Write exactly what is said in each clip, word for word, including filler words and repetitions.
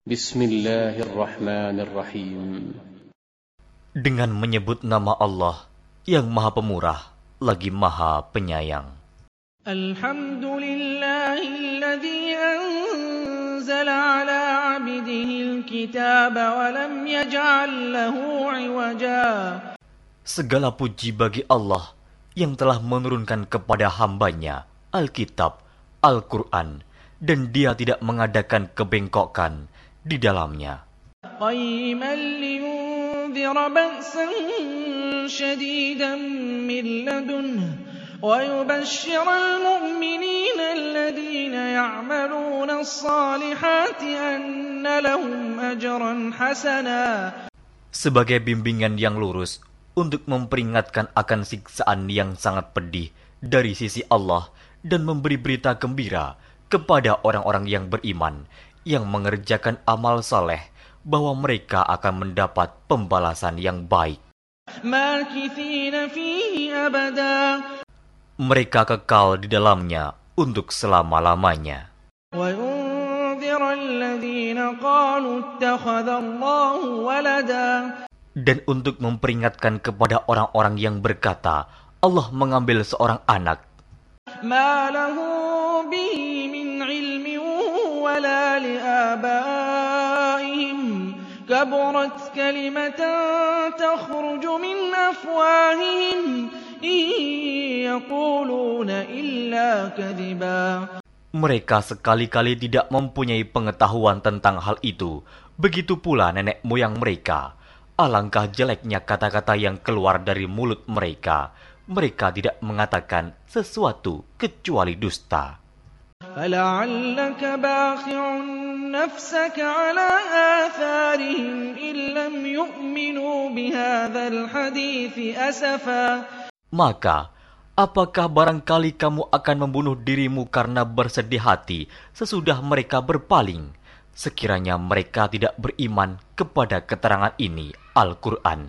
Bismillahirrahmanirrahim. Dengan menyebut nama Allah yang Maha Pemurah lagi Maha Penyayang. Alhamdulillahilladzi anzala ala 'abdihi al-kitaba wa lam yaj'al lahu 'iwaja. Segala puji bagi Allah yang telah menurunkan kepada hambanya Alkitab, Al-Quran, dan dia tidak mengadakan kebengkokan di dalamnya. Qayyiman liyunzira ba'san shadidan min ladunhu wa yubashshiral mu'minina alladhina ya'maluna as-salihati anna lahum ajran hasana. Sebagai bimbingan yang lurus untuk memperingatkan akan siksaan yang sangat pedih dari sisi Allah dan memberi berita gembira kepada orang-orang yang beriman yang mengerjakan amal saleh bahwa mereka akan mendapat pembalasan yang baik. Makithina fihi abada. Mereka kekal di dalamnya untuk selama-lamanya. Wa yunzira alladhina qalu ittakhadha Allahu walada. Dan untuk memperingatkan kepada orang-orang yang berkata, Allah mengambil seorang anak. Ma lahu bihi min ilmin wala liabaihim kaburat kalimatan takhruju min afwahihim in yaquluna illa kadhiba. Mereka sekali-kali tidak mempunyai pengetahuan tentang hal itu. Begitu pula nenek moyang mereka. Alangkah jeleknya kata-kata yang keluar dari mulut mereka. Mereka tidak mengatakan sesuatu kecuali dusta. فَلَعَلَّكَ بَاخِعٌ نَفْسَكَ عَلَى آثَارِهِمْ إِن لَّمْ يُؤْمِنُوا بِهَذَا الْحَدِيثِ أَسَفًا. Maka, apakah barangkali kamu akan membunuh dirimu karena bersedih hati sesudah mereka berpaling, sekiranya mereka tidak beriman kepada keterangan ini, Al-Quran.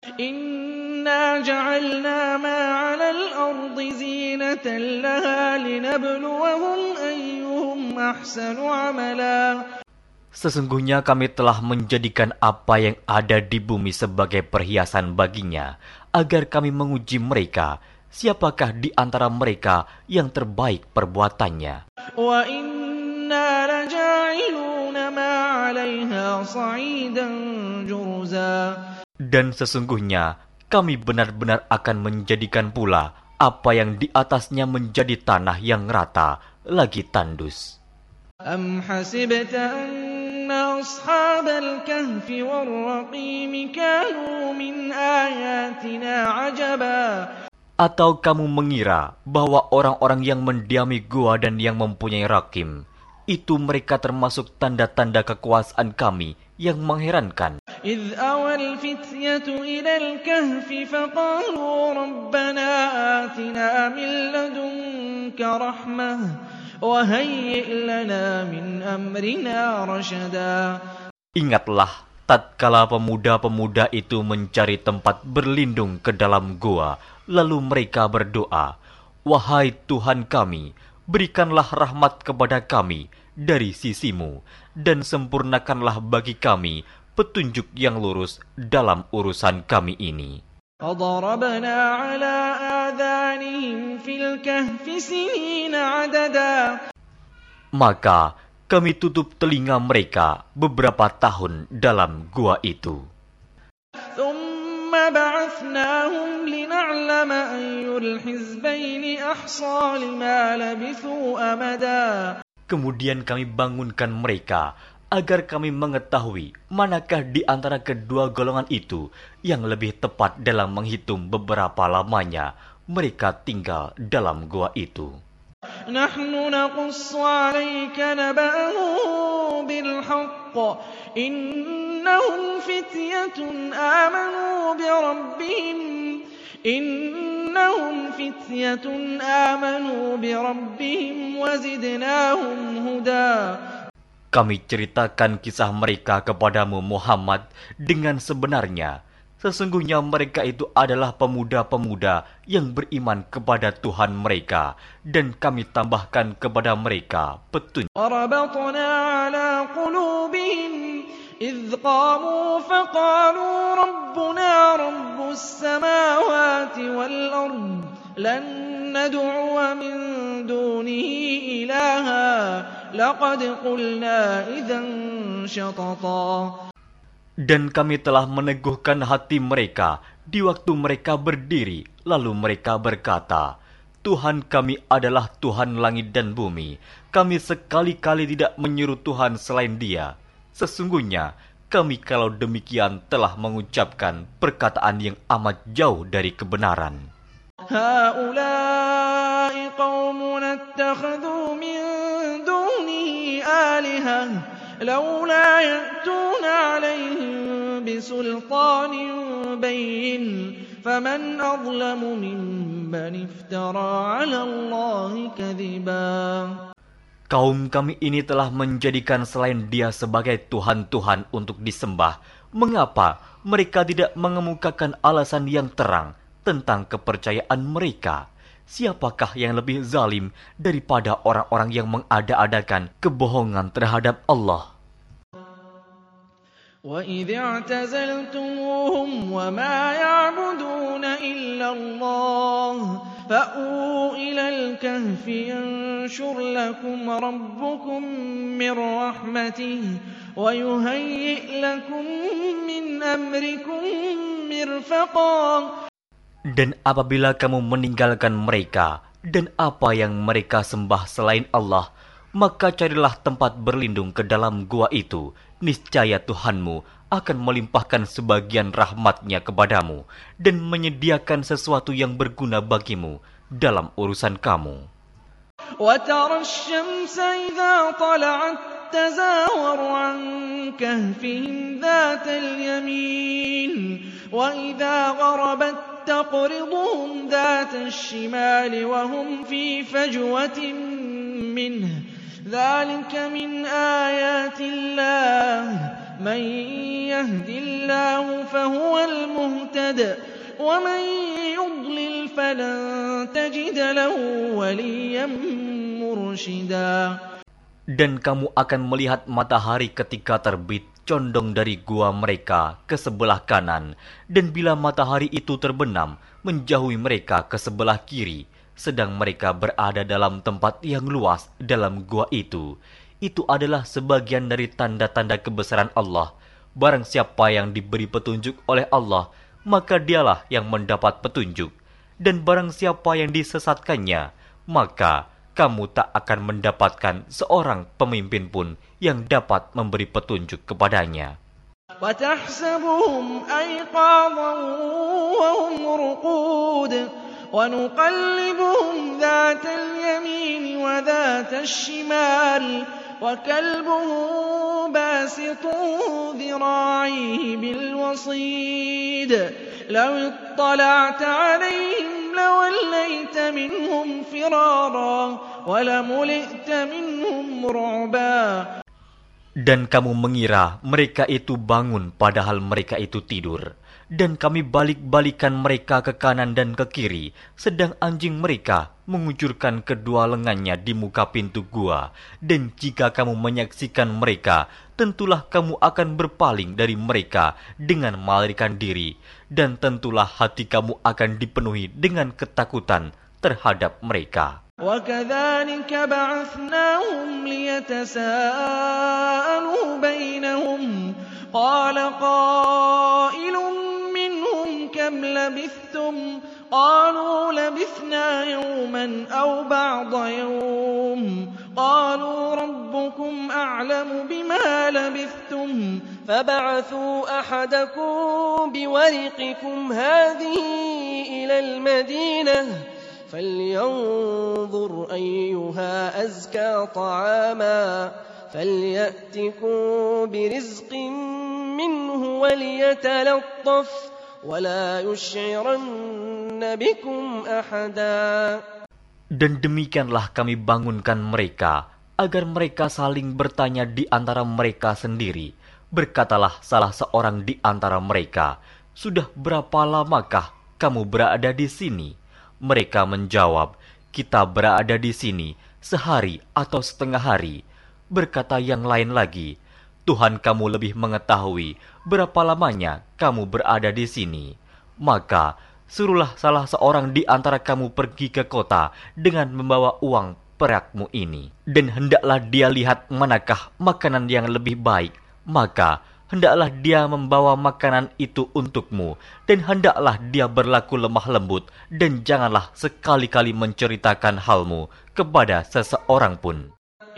Inna ja'alna ma 'alal ardi zinatan laha linabluwahum ayyuhum ahsanu 'amala. Sesungguhnya kami telah menjadikan apa yang ada di bumi sebagai perhiasan baginya, agar kami menguji mereka, siapakah di antara mereka yang terbaik perbuatannya. Wa inna laja'iluna ma 'alaiha sa'idan jurza. Dan sesungguhnya kami benar-benar akan menjadikan pula apa yang di atasnya menjadi tanah yang rata lagi tandus. Am hasibta anna ashabal kahfi war-raqim kanu min ayatina ajaba. Atau kamu mengira bahwa orang-orang yang mendiami gua dan yang mempunyai rakim, itu mereka termasuk tanda-tanda kekuasaan kami yang mengherankan. إذ أوى الفتية إلى الكهف فقالوا ربنا آتنا من لدنك رحمة وهيئ لنا من أمرنا رشدا. Ingatlah tatkala pemuda-pemuda itu mencari tempat berlindung ke dalam gua, lalu mereka berdoa, wahai Tuhan kami, berikanlah rahmat kepada kami dari sisimu, dan sempurnakanlah bagi kami petunjuk yang lurus dalam urusan kami ini. فَضَرَبْنَا عَلَى آذَانِهِمْ فِي الْكَهْفِ سِنِينَ عَدَدًا. Maka kami tutup telinga mereka beberapa tahun dalam gua itu. ثُمَّ بَعَثْنَاهُمْ لِنَعْلَمَ أَيُّ الْحِزْبَيْنِ أَحْصَىٰ لِمَا لَبِثُوا أَمَدًا. Kemudian kami bangunkan mereka agar kami mengetahui manakah di antara kedua golongan itu yang lebih tepat dalam menghitung beberapa lamanya mereka tinggal dalam gua itu. Nahnu naqussu 'alaika naba'ahum bil haqq innahum fityatun amanu bi rabbihim innahum fityatun amanu bi rabbihim wa zidnahum huda. Kami ceritakan kisah mereka kepadamu Muhammad dengan sebenarnya. Sesungguhnya mereka itu adalah pemuda-pemuda yang beriman kepada Tuhan mereka, dan kami tambahkan kepada mereka petunjuk. وَرَبَطْنَا عَلَى قُلُوبِهِمْ إذ قاموا فقالوا ربنا رب السماوات والأرض لن ندعو من دونه إلها لقد قلنا إذا شططا. Dan kami telah meneguhkan hati mereka di waktu mereka berdiri, lalu mereka berkata, Tuhan kami adalah Tuhan langit dan bumi. Kami sekali-kali tidak menyuruh Tuhan selain Dia. Sesungguhnya kami kalau demikian telah mengucapkan perkataan yang amat jauh dari kebenaran. Haula'i qaumuna ittakhadhu min dunihi alihah لولا يأتون عليهم بسلطان بين فمن أظلم ممن افترى على الله كذبا. Kaum kami ini telah menjadikan selain Dia sebagai Tuhan-Tuhan untuk disembah. Mengapa mereka tidak mengemukakan alasan yang terang tentang kepercayaan mereka? Siapakah yang lebih zalim daripada orang-orang yang mengada-adakan kebohongan terhadap Allah? وَإِذِ اعْتَزَلْتُمُوهُمْ وَمَا يَعْبُدُونَ إِلَّا اللَّهَ فَأْوُوا إِلَى الْكَهْفِ يَنشُرْ لَكُمْ رَبُّكُمْ مِنْ رَحْمَتِهِ وَيُهَيِّئْ لَكُمْ مِنْ أَمْرِكُمْ مِرْفَقًا. Dan apabila kamu meninggalkan mereka dan apa yang mereka sembah selain Allah, maka carilah tempat berlindung ke dalam gua itu. Niscaya Tuhanmu akan melimpahkan sebagian rahmat-Nya kepadamu dan menyediakan sesuatu yang berguna bagimu dalam urusan kamu. وَتَرَى الشَّمْسَ إِذَا طَلَعَتْ تَزَاوَرُ عَنْ كَهْفِهِمْ ذَاتَ الْيَمِينِ وَإِذَا غَرَبَتْ تَقْرِضُهُمْ ذَاتَ الشِّمَالِ وَهُمْ فِي فَجْوَةٍ مِّنْهُ ذَلِكَ مِنْ آيَاتِ اللَّهِ مَنْ يَهْدِ اللَّهُ فَهُوَ الْمُهْتَدِ وَمَنْ يُضْلِلْ فَلَنْ تَجِدَ لَهُ وَلِيًّا مُرْشِدًا. Dan kamu akan melihat matahari ketika terbit condong dari gua mereka ke sebelah kanan, dan bila matahari itu terbenam menjauhi mereka ke sebelah kiri, sedang mereka berada dalam tempat yang luas dalam gua itu. Itu adalah sebagian dari tanda-tanda kebesaran Allah. Barang siapa yang diberi petunjuk oleh Allah, maka dialah yang mendapat petunjuk. Dan barang siapa yang disesatkannya, maka kamu tak akan mendapatkan seorang pemimpin pun yang dapat memberi petunjuk kepadanya. وَتَحْسَبُهُمْ أَيْقَاظًا وَهُمْ رُقُودٌ وَنُقَلِّبُهُمْ ذَاتَ الْيَمِينِ وَذَاتَ الشِّمَالِ وَكَلْبُهُمْ بَاسِطٌ ذِرَاعَيْهِ بِالْوَصِيدِ لَوِ اطَّلَعْتَ عَلَيْهِمْ لَوَلَّيْتَ مِنْهُمْ فِرَارًا وَلَمُلِئْتَ مِنْهُمْ رُعْبًا. Dan kamu mengira mereka itu bangun padahal mereka itu tidur. Dan kami balik-balikan mereka ke kanan dan ke kiri, sedang anjing mereka mengucurkan kedua lengannya di muka pintu gua. Dan jika kamu menyaksikan mereka, tentulah kamu akan berpaling dari mereka dengan melarikan diri. Dan tentulah hati kamu akan dipenuhi dengan ketakutan terhadap mereka. وَكَذَلِكَ بَعَثْنَاهُمْ لِيَتَسَاءَلُوا بَيْنَهُمْ قَالَ قَائِلٌ مِّنْهُمْ كَمْ لَبِثْتُمْ قَالُوا لَبِثْنَا يَوْمًا أَوْ بَعْضَ يَوْمٍ قَالُوا رَبُّكُمْ أَعْلَمُ بِمَا لَبِثْتُمْ فَابْعَثُوا أَحَدَكُمْ بِوَرِقِكُمْ هَٰذِهِ إِلَى الْمَدِينَةِ فَلْيَنظُرْ أَيُّهَا أَزْكَىٰ طَعَامًا فَلْيَأْتِكُمْ بِرِزْقٍ مِّنْهُ وَلْيَتَلَطَّفْ وَلَا يُشْعِرَنَّ بِكُمْ أَحَدًا. Dan demikianlah kami bangunkan mereka, agar mereka saling bertanya di antara mereka sendiri. Berkatalah salah seorang di antara mereka, "Sudah berapa lamakah kamu berada di sini?" Mereka menjawab, "Kita berada di sini sehari atau setengah hari." Berkata yang lain lagi, Tuhan kamu lebih mengetahui berapa lamanya kamu berada di sini. Maka suruhlah salah seorang di antara kamu pergi ke kota dengan membawa uang perakmu ini. Dan hendaklah dia lihat manakah makanan yang lebih baik. Maka hendaklah dia membawa makanan itu untukmu. Dan hendaklah dia berlaku lemah lembut. Dan janganlah sekali-kali menceritakan halmu kepada seseorang pun.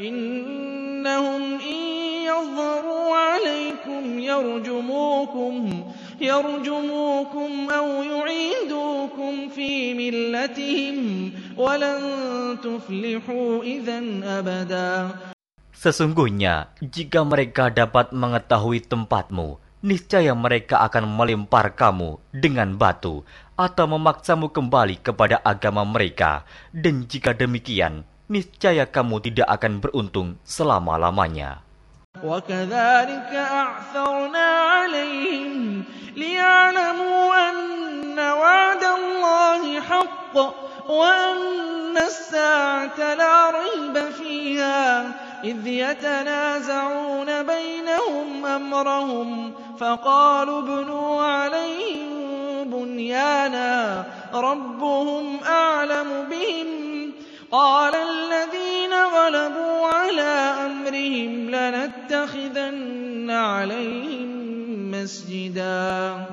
Innahum in yadhharu alaikum yarjumukum yarjumukum aw yu'idukum fi millatihim walan tuflihu idzan abada. Sesungguhnya, jika mereka dapat mengetahui tempatmu, niscaya mereka akan melempar kamu dengan batu atau memaksamu kembali kepada agama mereka. Dan jika demikian, niscaya kamu tidak akan beruntung selama-lamanya. وَكَذَلِكَ أَعْثَرْنَا عَلَيْهِمْ لِيَعْلَمُوا أَنَّ وَعْدَ اللَّهِ حَقٌّ وَأَنَّ السَّاعَةَ لَا رَيْبَ فِيهَا إِذْ يَتَنَازَعُونَ بَيْنَهُمْ أَمْرَهُمْ فَقَالُوا ابْنُوا عَلَيْهِم بُنْيَانًا رَبُّهُمْ أَعْلَمُ بِهِمْ قَالَ الَّذِينَ غَلَبُوا عَلَىٰ أَمْرِهِمْ لَنَتَّخِذَنَّ عَلَيْهِمْ مَسْجِدًا.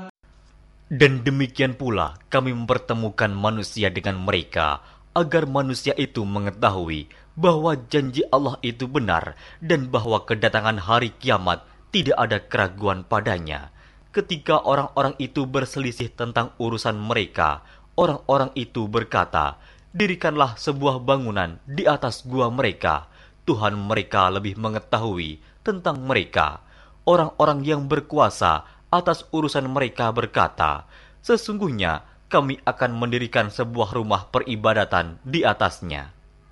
Dan demikian pula kami mempertemukan manusia dengan mereka, agar manusia itu mengetahui bahwa janji Allah itu benar dan bahwa kedatangan hari kiamat tidak ada keraguan padanya. Ketika orang-orang itu berselisih tentang urusan mereka, orang-orang itu berkata, dirikanlah sebuah bangunan di atas gua mereka. Tuhan mereka lebih mengetahui tentang mereka. Orang-orang yang berkuasa atas urusan mereka berkata, sesungguhnya kami akan mendirikan sebuah rumah peribadatan di atasnya.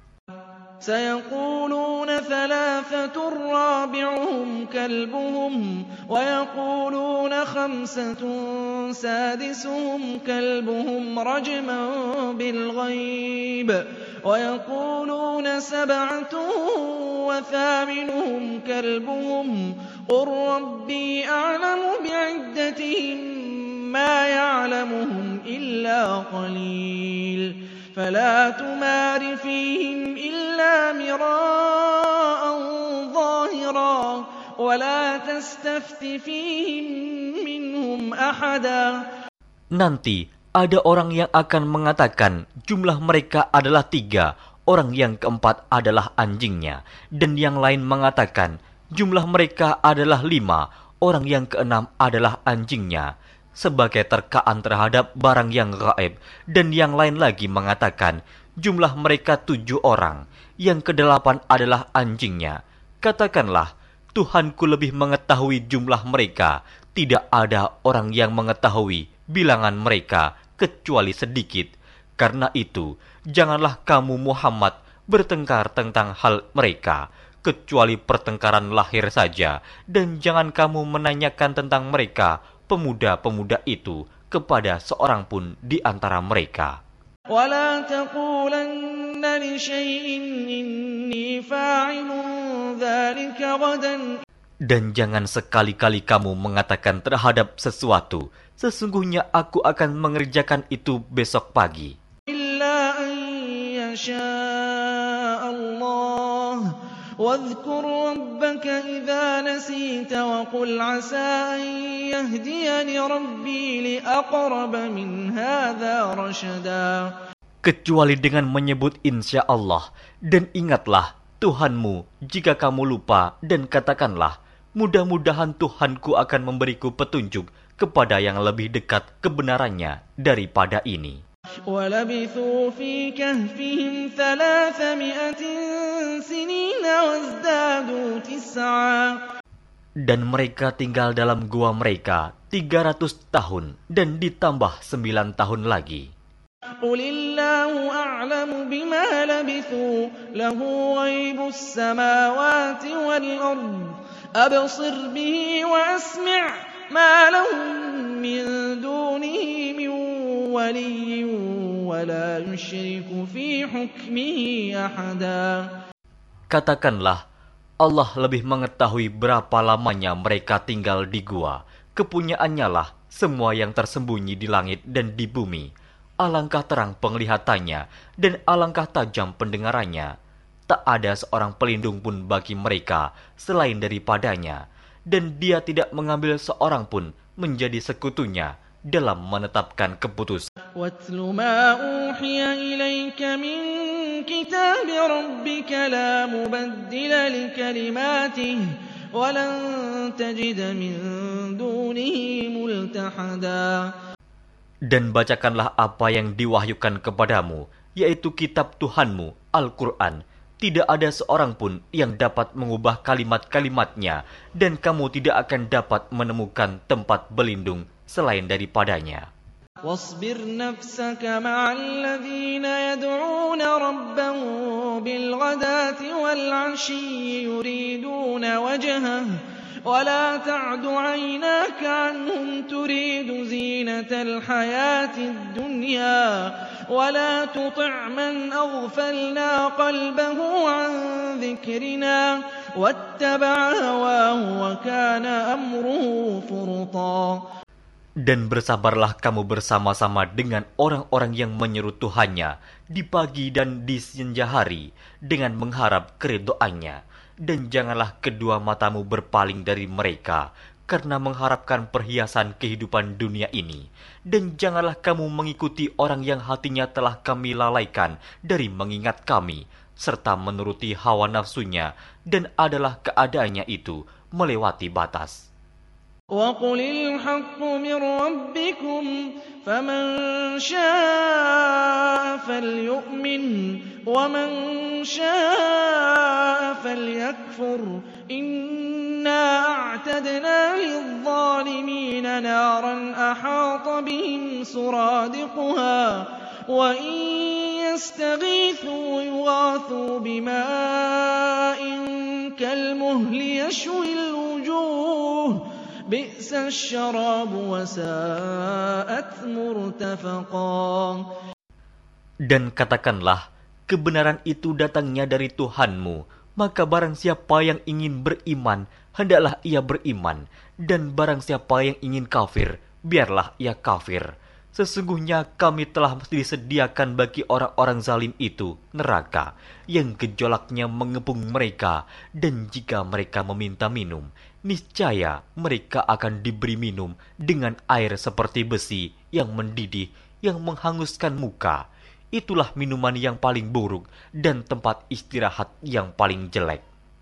سَيَقُولُونَ ثَلَاثَةٌ رَّابِعُهُمْ كَلْبُهُمْ وَيَقُولُونَ خَمْسَةٌ سَادِسُهُمْ كَلْبُهُمْ رَجْمًا بِالْغَيْبِ وَيَقُولُونَ سَبْعَةٌ وَثَامِنُهُمْ كَلْبُهُمْ قُل رَّبِّي أَعْلَمُ بِعِدَّتِهِم مَّا يَعْلَمُهُمْ إِلَّا قَلِيلٌ فَلَا تُمَارِ فِيهِمْ إِلَّا مِرَاءً ظَاهِرًا وَلَا تَسْتَفْتِ فِيهِم مِّنْهُمْ أَحَدًا. Nanti ada orang yang akan mengatakan jumlah mereka adalah tiga, orang yang keempat adalah anjingnya, dan yang lain mengatakan jumlah mereka adalah lima, orang yang keenam adalah anjingnya, sebagai terkaan terhadap barang yang gaib. Dan yang lain lagi mengatakan jumlah mereka tujuh orang, yang kedelapan adalah anjingnya. Katakanlah, Tuhanku lebih mengetahui jumlah mereka. Tidak ada orang yang mengetahui bilangan mereka kecuali sedikit. Karena itu, janganlah kamu Muhammad bertengkar tentang hal mereka, kecuali pertengkaran lahir saja. Dan jangan kamu menanyakan tentang mereka, pemuda-pemuda itu, kepada seorang pun di antara mereka. وَلَا تَقُولَنَّ لِشَيْءٍ إِنِّي فَاعِلٌ ذَلِكَ غَدًا. Dan jangan sekali-kali kamu mengatakan terhadap sesuatu, sesungguhnya aku akan mengerjakan itu besok pagi. إِلَّا أَن يَشَاءَ اللَّهُ وَاذْكُر رَّبَّكَ إِذَا نَسِيتَ وَقُلْ عَسَىٰ أَن يَهْدِيَنِ رَبِّي لِأَقْرَبَ مِنْ هَٰذَا رَشَدًا. Kecuali dengan menyebut insya Allah, dan ingatlah Tuhanmu jika kamu lupa, dan katakanlah, mudah-mudahan Tuhanku akan memberiku petunjuk kepada yang lebih dekat kebenarannya daripada ini. وَلَبِثُوا فِي كَهْفِهِمْ ثَلَاثَمِائَةٍ سِنِينَ وَازْدَادُوا تِسْعًا. Dan mereka tinggal dalam gua mereka tiga ratus tahun, dan ditambah sembilan tahun lagi. قُلِ اللَّهُ أَعْلَمُ بِمَا لَبِثُوا لَهُ غَيْبُ السَّمَاوَاتِ وَالْأَرْضِ أَبْصِرْ بِهِ وَأَسْمِعْ مَا لَهُم مِّن دُونِهِ مِن وَلِيٍّ وَلَا يُشْرِكُ فِي حُكْمِهِ أَحَدًا. Katakanlah, Allah lebih mengetahui berapa lamanya mereka tinggal di gua. Kepunyaannya lah semua yang tersembunyi di langit dan di bumi. Alangkah terang penglihatannya dan alangkah tajam pendengarannya. Tak ada seorang pelindung pun bagi mereka selain daripadanya, dan dia tidak mengambil seorang pun menjadi sekutunya dalam menetapkan keputusan. وَاتْلُ مَا أُوحِيَ إِلَيْكَ مِنْ كِتَابِ رَبِّكَ لَا مُبَدِّلَ لِكَلِمَاتِهِ وَلَنْ تَجِدَ مِنْ دُونِهِ مُلْتَحَدًا. Dan bacakanlah apa yang diwahyukan kepadamu, yaitu kitab Tuhanmu, Al-Quran. Tidak ada seorang pun yang dapat mengubah kalimat-kalimatnya, dan kamu tidak akan dapat menemukan tempat berlindung selain daripadanya. واصبر نفسك مع الذين يدعون ربهم بالغداة والعشي يريدون وجهه ولا تعد عيناك عنهم تريد زينة الحياة الدنيا ولا تطع من أغفلنا قلبه عن ذكرنا واتبع هواه وكان أمره فرطا. Dan bersabarlah kamu bersama-sama dengan orang-orang yang menyeru Tuhannya di pagi dan di senja hari dengan mengharap keridhoannya. Dan janganlah kedua matamu berpaling dari mereka karena mengharapkan perhiasan kehidupan dunia ini. Dan janganlah kamu mengikuti orang yang hatinya telah kami lalaikan dari mengingat kami, serta menuruti hawa nafsunya, dan adalah keadaannya itu melewati batas. وَقُلِ الْحَقُّ مِنْ رَبِّكُمْ فَمَنْ شَاءَ فَلْيُؤْمِنْ وَمَنْ شَاءَ فَلْيَكْفُرْ إِنَّا أَعْتَدْنَا لِلظَّالِمِينَ نَارًا أَحَاطَ بِهِمْ سُرَادِقُهَا وَإِنْ يَسْتَغِيثُوا يُغَاثُوا بِمَاءٍ كَالْمُهْلِ يَشْوِي الْوُجُوهَ بئس الشراب وساءت مرتفقا. Dan katakanlah, kebenaran itu datangnya dari Tuhanmu, maka barang siapa yang ingin beriman, hendaklah ia beriman, dan barang siapa yang ingin kafir, biarlah ia kafir. Sesungguhnya kami telah disediakan bagi orang-orang zalim itu neraka, yang gejolaknya mengepung mereka, dan jika mereka meminta minum, niscaya mereka akan diberi minum dengan air seperti besi yang mendidih, yang menghanguskan muka. Itulah minuman yang paling buruk dan tempat istirahat yang paling jelek.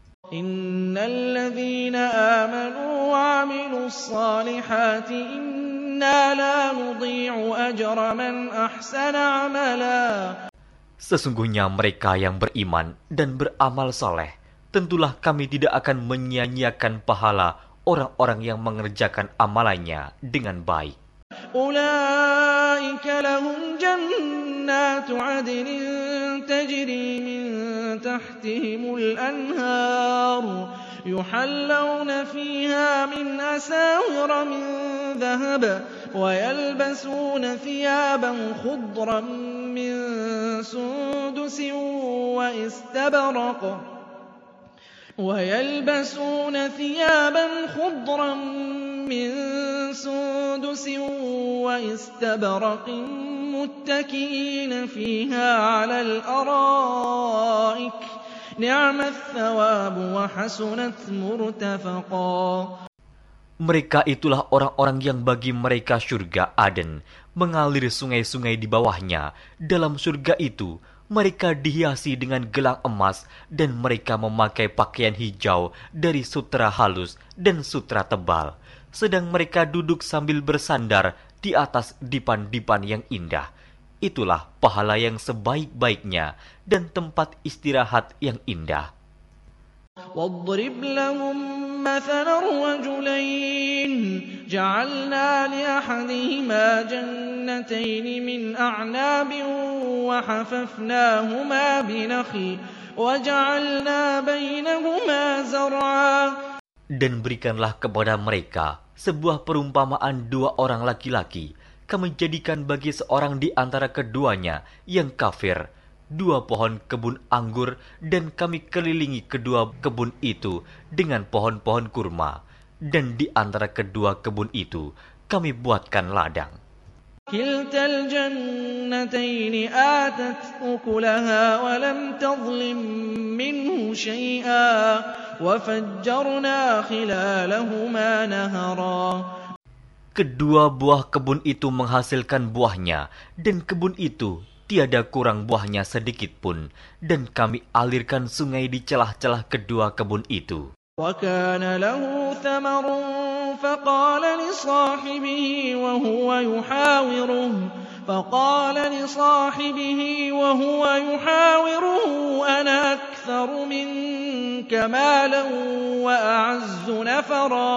Innal ladzina amanu wa 'amilus salihati inna la nudhi'u ajra man ahsana 'amala. Sesungguhnya mereka yang beriman dan beramal saleh, tentulah kami tidak akan menyia-nyiakan pahala orang-orang yang mengerjakan amalannya dengan baik. Ulaika lahum jannatu 'adnin tajri min tahtihimul anhar yuhallawna fiha min asawira min dhahab wa yalbasuna thiyaban khudran min sundusin wa istabraq وَيَلْبَسُونَ ثِيَابًا خُضْرًا مِّن سُندُسٍ وَإِسْتَبْرَقٍ مُّتَّكِئِينَ فِيهَا عَلَى الْأَرَائِكِ نِعْمَ الثَّوَابُ وَحَسُنَتْ مُرْتَفَقًا. Mereka itulah orang-orang yang bagi mereka surga Aden, mengalir sungai-sungai di bawahnya. Dalam surga itu mereka dihiasi dengan gelang emas, dan mereka memakai pakaian hijau dari sutra halus dan sutra tebal. Sedang mereka duduk sambil bersandar di atas dipan-dipan yang indah. Itulah pahala yang sebaik-baiknya dan tempat istirahat yang indah. وَاضْرِبْ لَهُم مَّثَلًا رَّجُلَيْنِ جَعَلْنَا لِأَحَدِهِمَا جَنَّتَيْنِ مِنْ أَعْنَابٍ وَحَفَفْنَاهُمَا بِنَخْلٍ وَجَعَلْنَا بَيْنَهُمَا زَرْعًا. Dan berikanlah kepada mereka sebuah perumpamaan dua orang laki-laki. Kami jadikan bagi seorang di antara keduanya yang kafir dua pohon kebun anggur, dan kami kelilingi kedua kebun itu dengan pohon-pohon kurma, dan di antara kedua kebun itu kami buatkan ladang. كلتا الجنتين آتت أكلها ولم تظلم منه شيئا وفجرنا خلالهما نهرا. Kedua buah kebun itu menghasilkan buahnya, dan kebun itu tiada kurang buahnya sedikit pun, dan kami alirkan sungai di celah-celah kedua kebun itu. وكان له ثمر فقال لصاحبه وهو يحاوره فقال لصاحبه وهو يحاوره أنا أكثر منك مالا وأعز نفرا.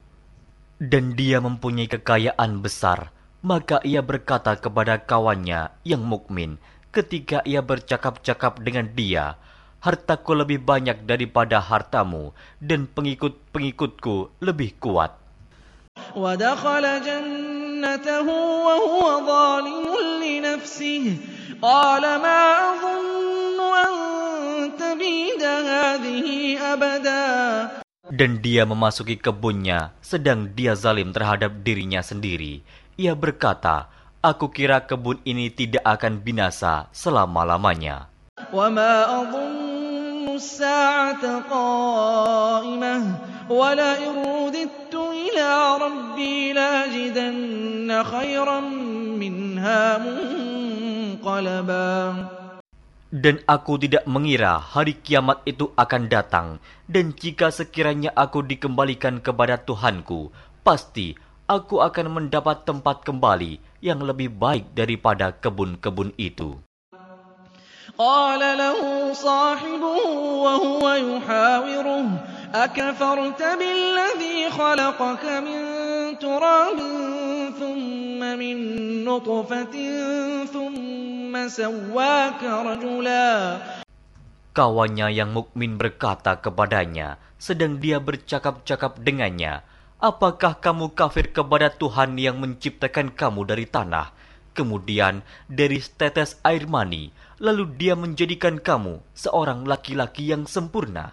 Dan dia mempunyai kekayaan besar, maka ia berkata kepada kawannya yang mukmin ketika ia bercakap-cakap dengan dia, hartaku lebih banyak daripada hartamu, dan pengikut-pengikutku lebih kuat. وَدَخَلَ جَنَّتَهُ وَهُوَ ظَالِمٌ لِنَفْسِهِ قَالَ مَا أَظُنُّ أَن تَبِيدَ هَٰذِهِ أَبَدًا. Dan dia memasuki kebunnya, sedang dia zalim terhadap dirinya sendiri. Ia berkata, aku kira kebun ini tidak akan binasa selama-lamanya. وَمَا أَظُنُّ السَّاعَةَ قَائِمَةً وَلَئِن رُّدِدتُّ إِلَىٰ رَبِّي لَأَجِدَنَّ خَيْرًا مِّنْهَا مُنقَلَبًا. Dan aku tidak mengira hari kiamat itu akan datang, dan jika sekiranya aku dikembalikan kepada Tuhanku, pasti aku akan mendapat tempat kembali yang lebih baik daripada kebun-kebun itu. قال له صاحبه وهو يحاوره أكفرت بالذي خلقك من تراب ثم من نطفة ثم سواك رجلا. Kawannya yang mukmin berkata kepadanya, sedang dia bercakap-cakap dengannya, apakah kamu kafir kepada Tuhan yang menciptakan kamu dari tanah, kemudian dari setetes air mani, lalu dia menjadikan kamu seorang laki-laki yang sempurna.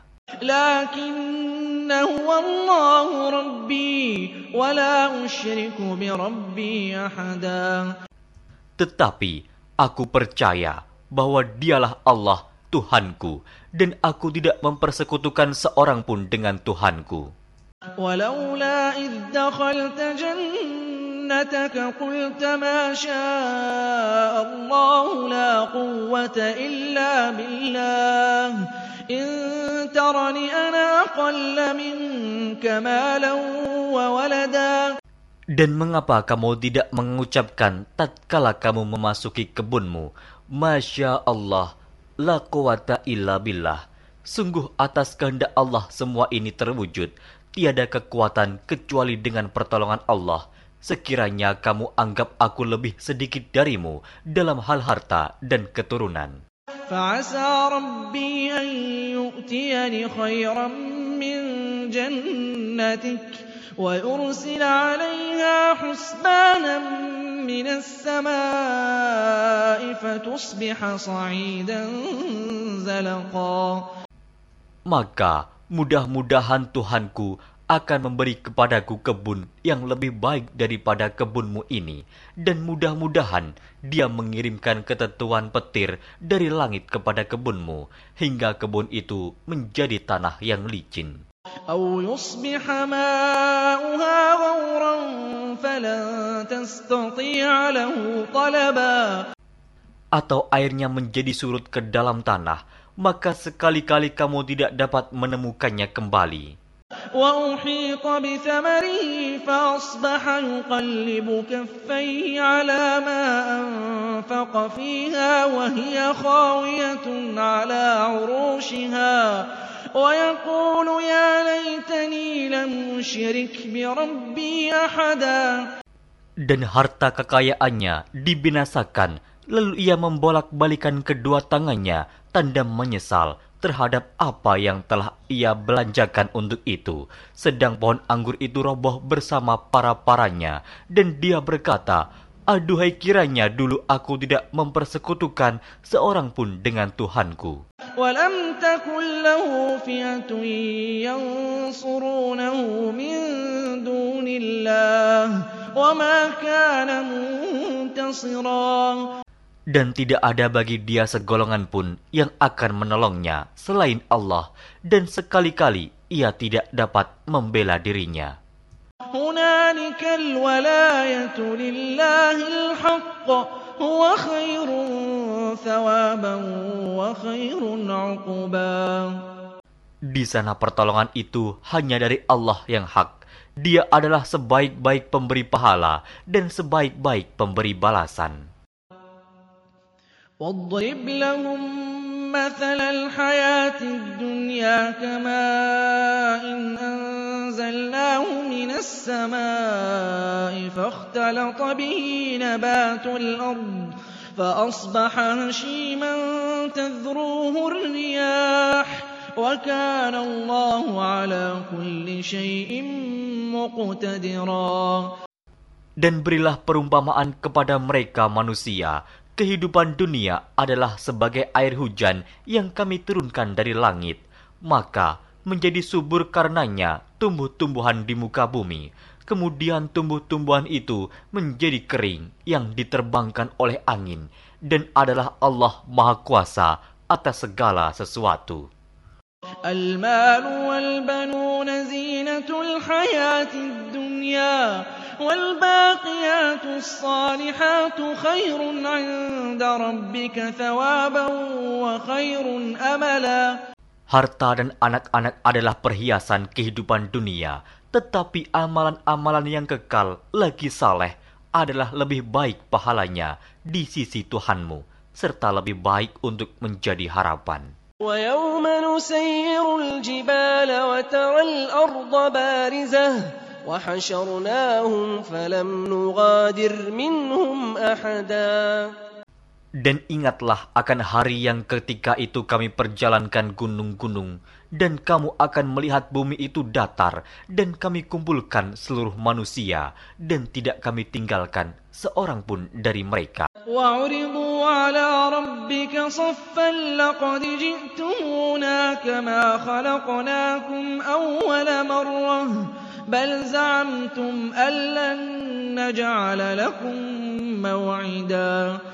Lakinna huwa Allahu Rabbi wa la usyriku bi Rabbi ahada. Tetapi aku percaya bahwa dialah Allah Tuhanku, dan aku tidak mempersekutukan seorang pun dengan Tuhanku. Walaula idh dakhalta jannataka qulta ma syaa Allah la quwwata illa billah in tarani ana aqalla minka malan wa walada. Dan mengapa kamu tidak mengucapkan tatkala kamu memasuki kebunmu, Masya Allah, la quwata illa billah. Sungguh atas kehendak Allah semua ini terwujud. Tiada kekuatan kecuali dengan pertolongan Allah. Sekiranya kamu anggap aku lebih sedikit darimu dalam hal harta dan keturunan. فَعَسَى رَبِّي أَن يُؤْتِيَنِ خَيْرًا مِّن جَنَّتِكَ وَيُرْسِلَ عَلَيْهَا حُسْبَانًا مِّنَ السَّمَاءِ فَتُصْبِحَ صَعِيدًا زَلَقًا. Maka mudah-mudahan Tuhanku akan memberi kepadaku kebun yang lebih baik daripada kebunmu ini, dan mudah-mudahan Dia mengirimkan ketentuan petir dari langit kepada kebunmu, hingga kebun itu menjadi tanah yang licin. أَوْ يُصْبِحَ مَاؤُهَا غَوْرًا فَلَن تَسْتَطِيعَ لَهُ طَلَبًا. Atau airnya menjadi surut ke dalam tanah, maka sekali-kali kamu tidak dapat menemukannya kembali. وَأُحِيطَ بِثَمَرِهِ فَأَصْبَحَ يُقَلِّبُ كَفَّيْهِ عَلَى مَا أَنفَقَ فِيهَا وَهِيَ خَاوِيَةٌ عَلَى عُرُوشِهَا وَيَقُولُ يَا لَيْتَنِي لَمْ أُشْرِكْ بِرَبِّي أَحَدًا. Dan harta kekayaannya dibinasakan, lalu ia membolak-balikan kedua tangannya, tanda menyesal terhadap apa yang telah ia belanjakan untuk itu. Sedang pohon anggur itu roboh bersama para-paranya, dan dia berkata, Aduhai kiranya dulu aku tidak mempersekutukan seorang pun dengan Tuhanku. وَلَمْ تَكُنْ لَهُ فِئَةٌ يَنْصُرُونَهُ مِنْ دُونِ اللَّهِ وَمَا كَانَ مُنْتَصِرًا. Dan tidak ada bagi dia segolongan pun yang akan menolongnya selain Allah, dan sekali-kali ia tidak dapat membela dirinya. هُنَالِكَ الْوَلَايَةُ لِلَّهِ الْحَقِّ هُوَ خَيْرٌ ثَوَابًا وَخَيْرٌ عُقْبًا. Di sana pertolongan itu hanya dari Allah yang hak. Dia adalah sebaik-baik pemberi pahala dan sebaik-baik pemberi balasan. وَاضْرِبْ لَهُم مَّثَلَ الْحَيَاةِ الدُّنْيَا كَمَاءٍ أَنزَلْنَاهُ مِنَ السَّمَاءِ فَاخْتَلَطَ بِهِ نَبَاتُ الْأَرْضِ فَأَصْبَحَ هَشِيمًا تَذْرُوهُ الرِّيَاحُ وَكَانَ اللَّهُ عَلَى كُلِّ شَيْءٍ مُّقْتَدِرًا. Dan berilah perumpamaan kepada mereka manusia. Kehidupan dunia adalah sebagai air hujan yang kami turunkan dari langit, maka menjadi subur karenanya tumbuh-tumbuhan di muka bumi. Kemudian tumbuh-tumbuhan itu menjadi kering yang diterbangkan oleh angin, dan adalah Allah Maha Kuasa atas segala sesuatu. الْمَالُ وَالْبَنُونَ زِينَةُ الْحَيَاةِ الدُّنْيَا وَالْبَاقِيَاتُ الصَّالِحَاتُ خَيْرٌ عِندَ رَبِّكَ ثَوَابًا وَخَيْرٌ أَمَلًا. Harta dan anak-anak adalah perhiasan kehidupan dunia, tetapi amalan-amalan yang kekal lagi saleh adalah lebih baik pahalanya di sisi Tuhanmu, serta lebih baik untuk menjadi harapan. وَيَوْمَ نُسَيِّرُ الْجِبَالَ وَتَرَى الْأَرْضَ بَارِزَةً وَحَشَرْنَاهُمْ فَلَمْ نُغَادِرْ مِنْهُمْ أَحَدًا. Dan ingatlah akan hari yang ketika itu kami perjalankan gunung-gunung, dan kamu akan melihat bumi itu datar, dan kami kumpulkan seluruh manusia, dan tidak kami tinggalkan seorang pun dari mereka. وَعُرِضُوا عَلَى رَبِّكَ صَفًّا لَقَدْ جِئْتُمُونَا كَمَا خَلَقْنَاكُمْ أَوَّلَ مَرَّةٍ بَلْ زَعَمْتُمْ أَن لَّن نَّجْعَلَ لَكُم مَّوْعِدًا.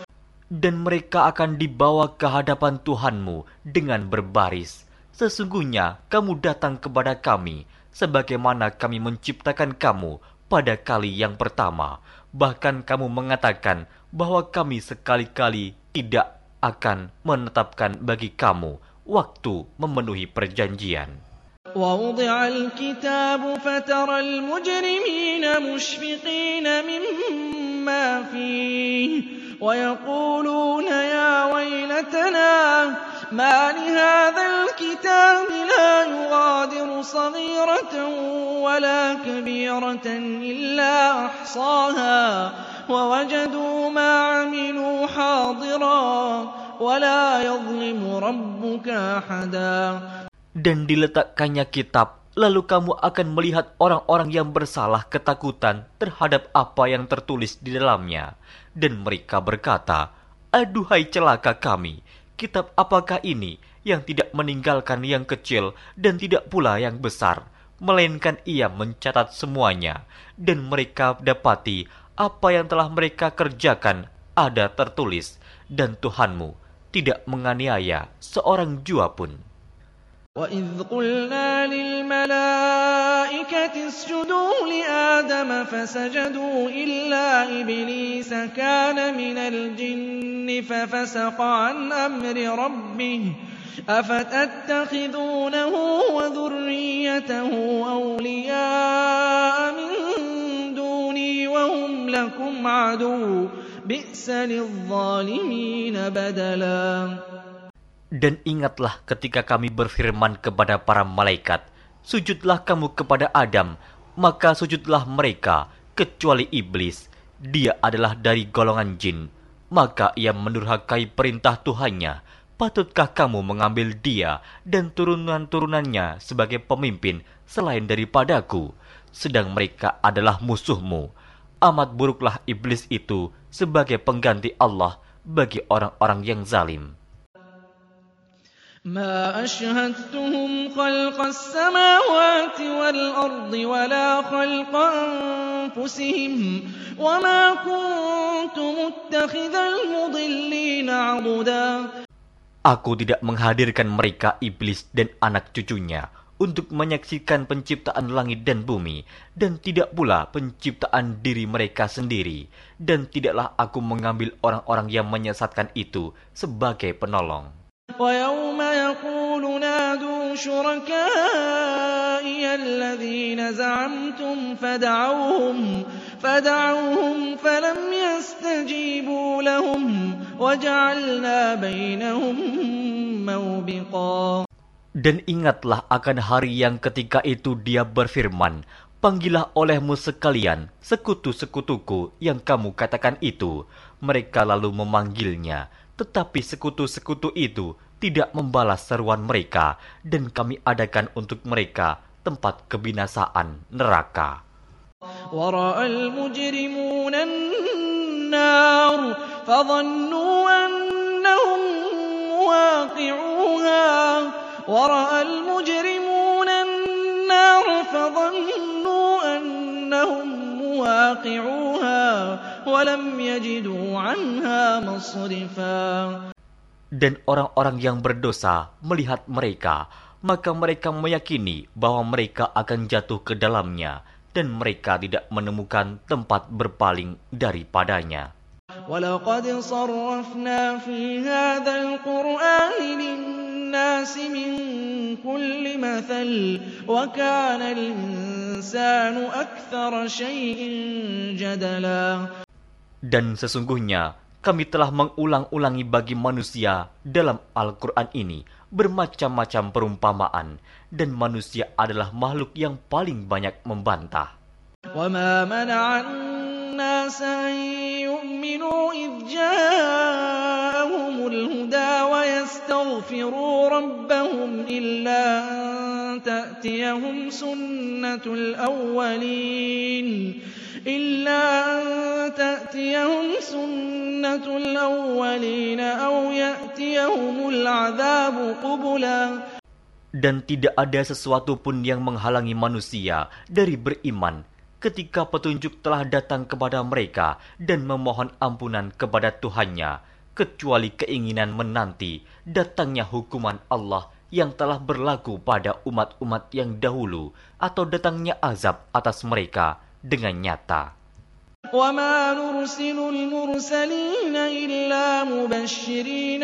Dan mereka akan dibawa ke hadapan Tuhanmu dengan berbaris. Sesungguhnya kamu datang kepada kami, sebagaimana kami menciptakan kamu pada kali yang pertama. Bahkan kamu mengatakan bahwa kami sekali-kali tidak akan menetapkan bagi kamu waktu memenuhi perjanjian. وَوُضِعَ الْكِتَابُ فَتَرَى الْمُجْرِمِينَ مُشْفِقِينَ مِمَّا فِيهِ وَيَقُولُونَ يَا وَيْلَتَنَا مَا لِهَذَا الْكِتَابِ لَا يُغَادِرُ صَغِيرَةً وَلَا كَبِيرَةً إِلَّا أَحْصَاهَا وَوَجَدُوا مَا عَمِلُوا حَاضِرًا وَلَا يَظْلِمُ رَبُّكَ أَحَدًا. Dan diletakkannya kitab, lalu kamu akan melihat orang-orang yang bersalah ketakutan terhadap apa yang tertulis di dalamnya. Dan mereka berkata, aduhai celaka kami, kitab apakah ini yang tidak meninggalkan yang kecil dan tidak pula yang besar, melainkan ia mencatat semuanya. Dan mereka dapati apa yang telah mereka kerjakan ada tertulis, dan Tuhanmu tidak menganiaya seorang jua pun. وَإِذْ قُلْنَا لِلْمَلَائِكَةِ اسْجُدُوا لِآدَمَ فَسَجَدُوا إِلَّا إِبْلِيسَ كَانَ مِنَ الْجِنِّ فَفَسَقَ عَنْ أَمْرِ رَبِّهِ أَفَتَتَّخِذُونَهُ وَذُرِّيَّتَهُ أَوْلِيَاءَ مِن دُونِي وَهُمْ لَكُمْ عَدُوٌّ بِئْسَ لِلظَّالِمِينَ بَدَلًا. Dan ingatlah ketika kami berfirman kepada para malaikat, sujudlah kamu kepada Adam, maka sujudlah mereka, kecuali iblis. Dia adalah dari golongan jin. Maka ia mendurhakai perintah Tuhannya. Patutkah kamu mengambil dia dan turunan-turunannya sebagai pemimpin selain daripadaku? Sedang mereka adalah musuhmu. Amat buruklah iblis itu sebagai pengganti Allah bagi orang-orang yang zalim. ما أشهدتهم خلق السماوات والأرض ولا خلق أنفسهم وما كنت متخذ المضلين عضدا. Aku tidak menghadirkan mereka iblis dan anak cucunya untuk menyaksikan penciptaan langit dan bumi, dan tidak pula penciptaan diri mereka sendiri, dan tidaklah aku mengambil orang-orang yang menyesatkan itu sebagai penolong. وَيَوْمَ يَقُولُ نَادُوا شُرَكَائِيَ الَّذِينَ زَعَمْتُمْ فَدَعَوْهُمْ فَدَعَوْهُمْ فَلَمْ يَسْتَجِيبُوا لَهُمْ وَجَعَلْنَا بَيْنَهُمْ مَوْبِقًا. Dan ingatlah akan hari yang ketika itu Dia berfirman, panggillah olehmu sekalian sekutu-sekutuku yang kamu katakan itu. Mereka lalu memanggilnya, tetapi sekutu-sekutu itu tidak membalas seruan mereka, dan kami adakan untuk mereka tempat kebinasaan neraka. وَرَأَى الْمُجْرِمُونَ النَّارَ فَظَنُّوا أَنَّهُمْ مُوَاقِعُوهَا وَرَأَى الْمُجْرِمُونَ النَّارَ فَظَنُّوا أَنَّهُمْ مُوَاقِعُوهَا وَلَمْ يَجِدُوا عَنْهَا مَصْرِفًا. Dan orang-orang yang berdosa melihat mereka, maka mereka meyakini bahwa mereka akan jatuh ke dalamnya, dan mereka tidak menemukan tempat berpaling daripadanya. وَلَقَدْ صَرَّفْنَا فِي هَذَا الْقُرْآنِ لِلنَّاسِ مِنْ كُلِّ مَثَلٍ وَكَانَ الْإِنسَانُ أَكْثَرَ شَيْءٍ جَدَلًا. Dan sesungguhnya kami telah mengulang-ulangi bagi manusia dalam Al-Quran ini bermacam-macam perumpamaan, dan manusia adalah makhluk yang paling banyak membantah. وَمَا مَنَعَ النَّاسَ أَن يُؤْمِنُوا إِذْ جَاءَهُمُ الْهُدَى وَيَسْتَغْفِرُوا رَبَّهُمْ إِلَّا أَن تَأْتِيَهُمْ سُنَّةُ الْأَوَّلِينَ إِلَّا أَن تَأْتِيَهُمْ سُنَّةُ الْأَوَّلِينَ أَوْ يَأْتِيَهُمُ الْعَذَابُ قُبُلًا. Dan tidak ada sesuatu pun yang menghalangi manusia dari beriman ketika petunjuk telah datang kepada mereka dan memohon ampunan kepada Tuhannya, kecuali keinginan menanti datangnya hukuman Allah yang telah berlaku pada umat-umat yang dahulu, atau datangnya azab atas mereka dengan nyata. وَمَا نُرْسِلُ الْمُرْسَلِينَ إِلَّا مُبَشِّرِينَ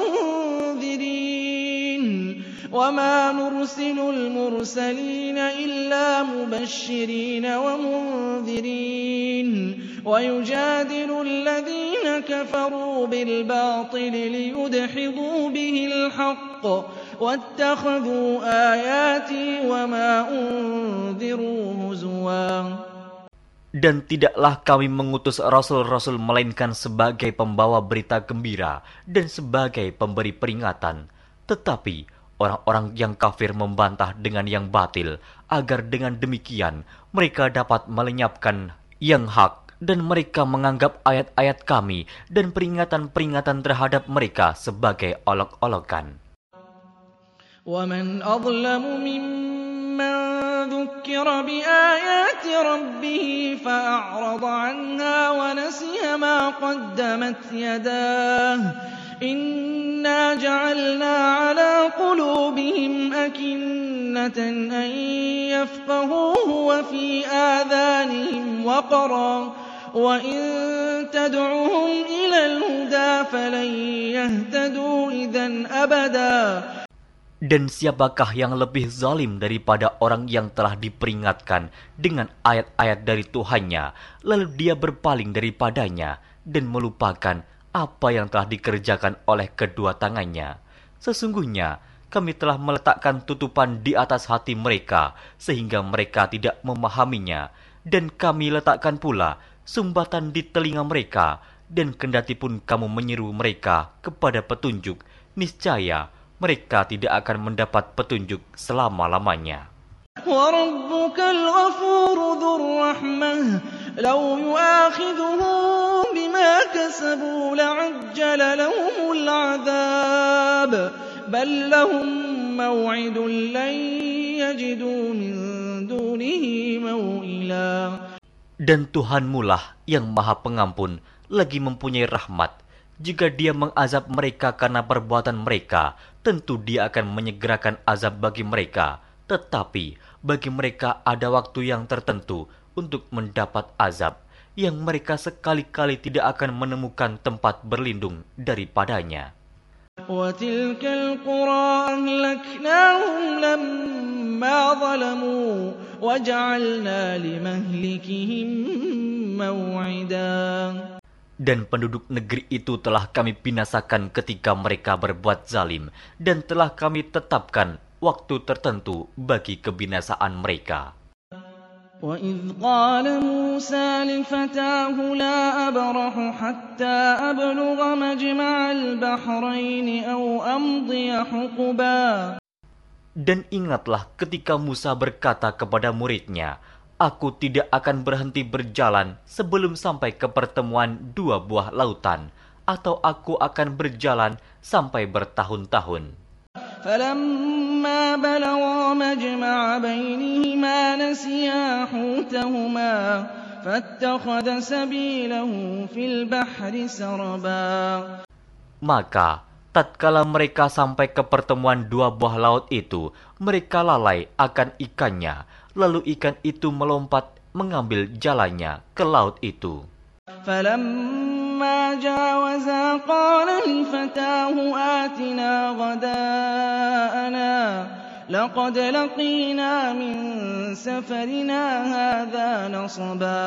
وَمُنذِرِينَ وَمَا نُرْسِلُ الْمُرْسَلِينَ إِلَّا مُبَشِّرِينَ وَمُنذِرِينَ وَيُجَادِلُ الَّذِينَ كَفَرُوا بِالْبَاطِلِ لِيُدْحِضُوا بِهِ الْحَقَّ وَاتَّخَذُوا آيَاتِي وَمَا أُنذِرُوا هُزُوًا. Dan tidaklah kami mengutus rasul-rasul melainkan sebagai pembawa berita gembira dan sebagai pemberi peringatan. Tetapi orang-orang yang kafir membantah dengan yang batil, agar dengan demikian mereka dapat melenyapkan yang hak, dan mereka menganggap ayat-ayat kami dan peringatan-peringatan terhadap mereka sebagai olok-olokan. وَمَنْ أَظْلَمُ مِمَّنْ ذُكِّرَ بِآيَاتِ رَبِّهِ فَأَعْرَضَ عَنْهَا وَنَسِيَ مَا قَدَّمَتْ يَدَاهُ إِنَّا جَعَلْنَا عَلَى قُلُوبِهِمْ أَكِنَّةً أَنْ يَفْقَهُوهُ وَفِي آذَانِهِمْ وَقْرًا وَإِنْ تَدْعُهُمْ إِلَى الْهُدَى فَلَنْ يَهْتَدُوا إِذًا أَبَدًا. Dan siapakah yang lebih zalim daripada orang yang telah diperingatkan dengan ayat-ayat dari Tuhannya, lalu dia berpaling daripadanya dan melupakan apa yang telah dikerjakan oleh kedua tangannya. Sesungguhnya kami telah meletakkan tutupan di atas hati mereka sehingga mereka tidak memahaminya, dan kami letakkan pula sumbatan di telinga mereka, dan kendatipun kamu menyeru mereka kepada petunjuk, niscaya mereka tidak akan mendapat petunjuk selama-lamanya. وَرَبُّكَ الْغَفُورُ ذُو الرَّحْمَةِ لَوْ يُؤَاخِذُهُم بِمَا كسبوا لعجل لهم العذاب بل لهم موعد لن يجدوا من دونه موئلا. Dan Tuhanmulah yang Maha Pengampun lagi mempunyai rahmat. Jika Dia mengazab mereka karena perbuatan mereka, tentu Dia akan menyegerakan azab bagi mereka. Tetapi bagi mereka ada waktu yang tertentu untuk mendapat azab, yang mereka sekali-kali tidak akan menemukan tempat berlindung daripadanya. وَتِلْكَ الْقُرَىٰ أَهْلَكْنَاهُمْ لَمَّا ظَلَمُوا وَجَعَلْنَا لِمَهْلِكِهِم مَّوْعِدًا. Dan penduduk negeri itu telah kami binasakan ketika mereka berbuat zalim, dan telah kami tetapkan waktu tertentu bagi kebinasaan mereka. وَإِذْ قَالَ مُوسَىٰ لِفَتَاهُ لَا أَبْرَحُ حَتَّىٰ أَبْلُغَ مَجْمَعَ الْبَحْرَيْنِ أَوْ أَمْضِيَ حُقُبًا. Dan ingatlah ketika Musa berkata kepada muridnya, Aku tidak akan berhenti berjalan sebelum sampai ke pertemuan dua buah lautan, atau aku akan berjalan sampai bertahun-tahun. فَلَمَّا بَلَغَا مَجْمَعَ بَيْنِهِمَا نَسِيَا حُوتَهُمَا فَاتَّخَذَ سَبِيلَهُ فِي الْبَحْرِ سَرَبًا. Maka tatkala mereka sampai ke pertemuan dua buah laut itu, mereka lalai akan ikannya, lalu ikan itu melompat mengambil jalannya ke laut itu. فَلَمَّا جَاوَزَا قَالَ لِفَتَاهُ آتِنَا غَدَاءَنَا لَقَدْ لَقِينَا مِنْ سَفَرِنَا هَذَا نَصَبًا.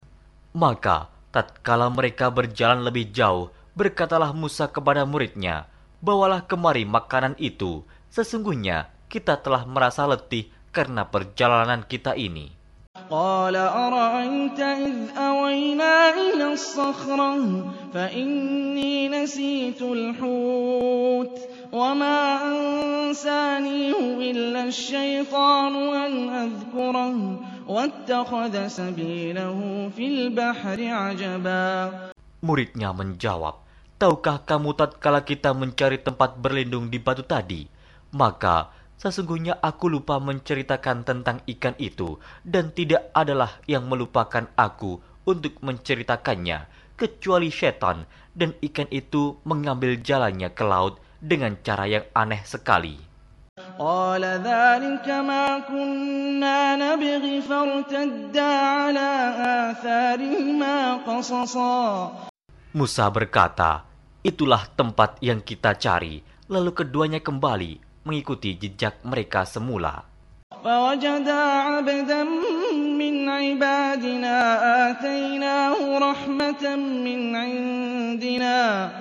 Maka tatkala mereka berjalan lebih jauh, berkatalah Musa kepada muridnya, Bawalah kemari makanan itu, sesungguhnya kita telah merasa letih karena perjalanan kita ini. قَالَ أَرَأَيْتَ إِذْ أَوَيْنَا إِلَى الصَّخْرَةِ فَإِنِّي نَسِيتُ الْحُوتَ وَمَا أَنسَانِيهُ إِلَّا الشَّيْطَانُ أَنْ أَذْكُرَهُ وَاتَّخَذَ سَبِيلَهُ فِي الْبَحْرِ عَجَبًا. Muridnya menjawab, Tahukah kamu tatkala kita mencari tempat berlindung di batu tadi? Maka sesungguhnya aku lupa menceritakan tentang ikan itu, dan tidak adalah yang melupakan aku untuk menceritakannya, kecuali setan, dan ikan itu mengambil jalannya ke laut dengan cara yang aneh sekali. قَالَ ذَلِكَ مَا كُنَّا نَبْغِ فَارْتَدَّا عَلَىٰ آثَارِهِمَا قَصَصًا. Musa berkata, Itulah tempat yang kita cari, lalu keduanya kembali mengikuti jejak mereka semula. فَوَجَدَا عَبْدًا مِّنْ عِبَادِنَا آتَيْنَاهُ رَحْمَةً مِّنْ عِندِنَا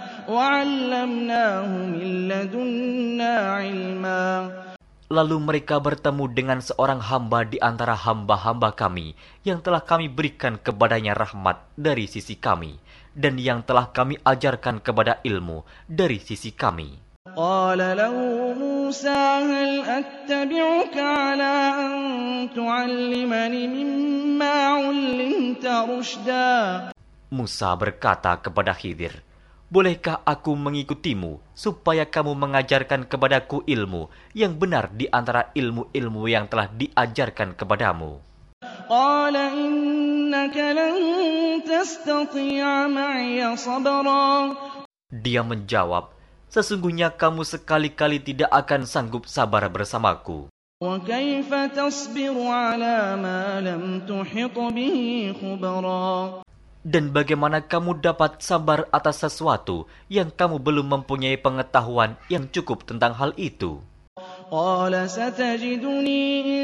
وَعَلَّمْنَاهُ مِن لَّدُنَّا عِلْمًا. Lalu mereka bertemu dengan seorang hamba di antara hamba-hamba kami, yang telah kami berikan kepadanya rahmat dari sisi kami, dan yang telah kami ajarkan kepada ilmu dari sisi kami. قَالَ لَهُ مُوسَىٰ هَلْ أَتَّبِعُكَ عَلَىٰ أَن تُعَلِّمَنِ مِمَّا عُلِّمْتَ رُشْدًا. Musa berkata kepada Khidir, Bolehkah aku mengikutimu supaya kamu mengajarkan kepadaku ilmu yang benar di antara ilmu-ilmu yang telah diajarkan kepadamu? قَالَ إِنَّكَ لَن تَسْتَطِيعَ مَعِيَ صَبْرًا. Dia menjawab, Sesungguhnya kamu sekali-kali tidak akan sanggup sabar bersamaku. وَكَيْفَ تَصْبِرُ عَلَىٰ مَا لَمْ تُحِطْ بِهِ خُبْرًا. Dan bagaimana kamu dapat sabar atas sesuatu yang kamu belum mempunyai pengetahuan yang cukup tentang hal itu? قَالَ سَتَجِدُنِي إِن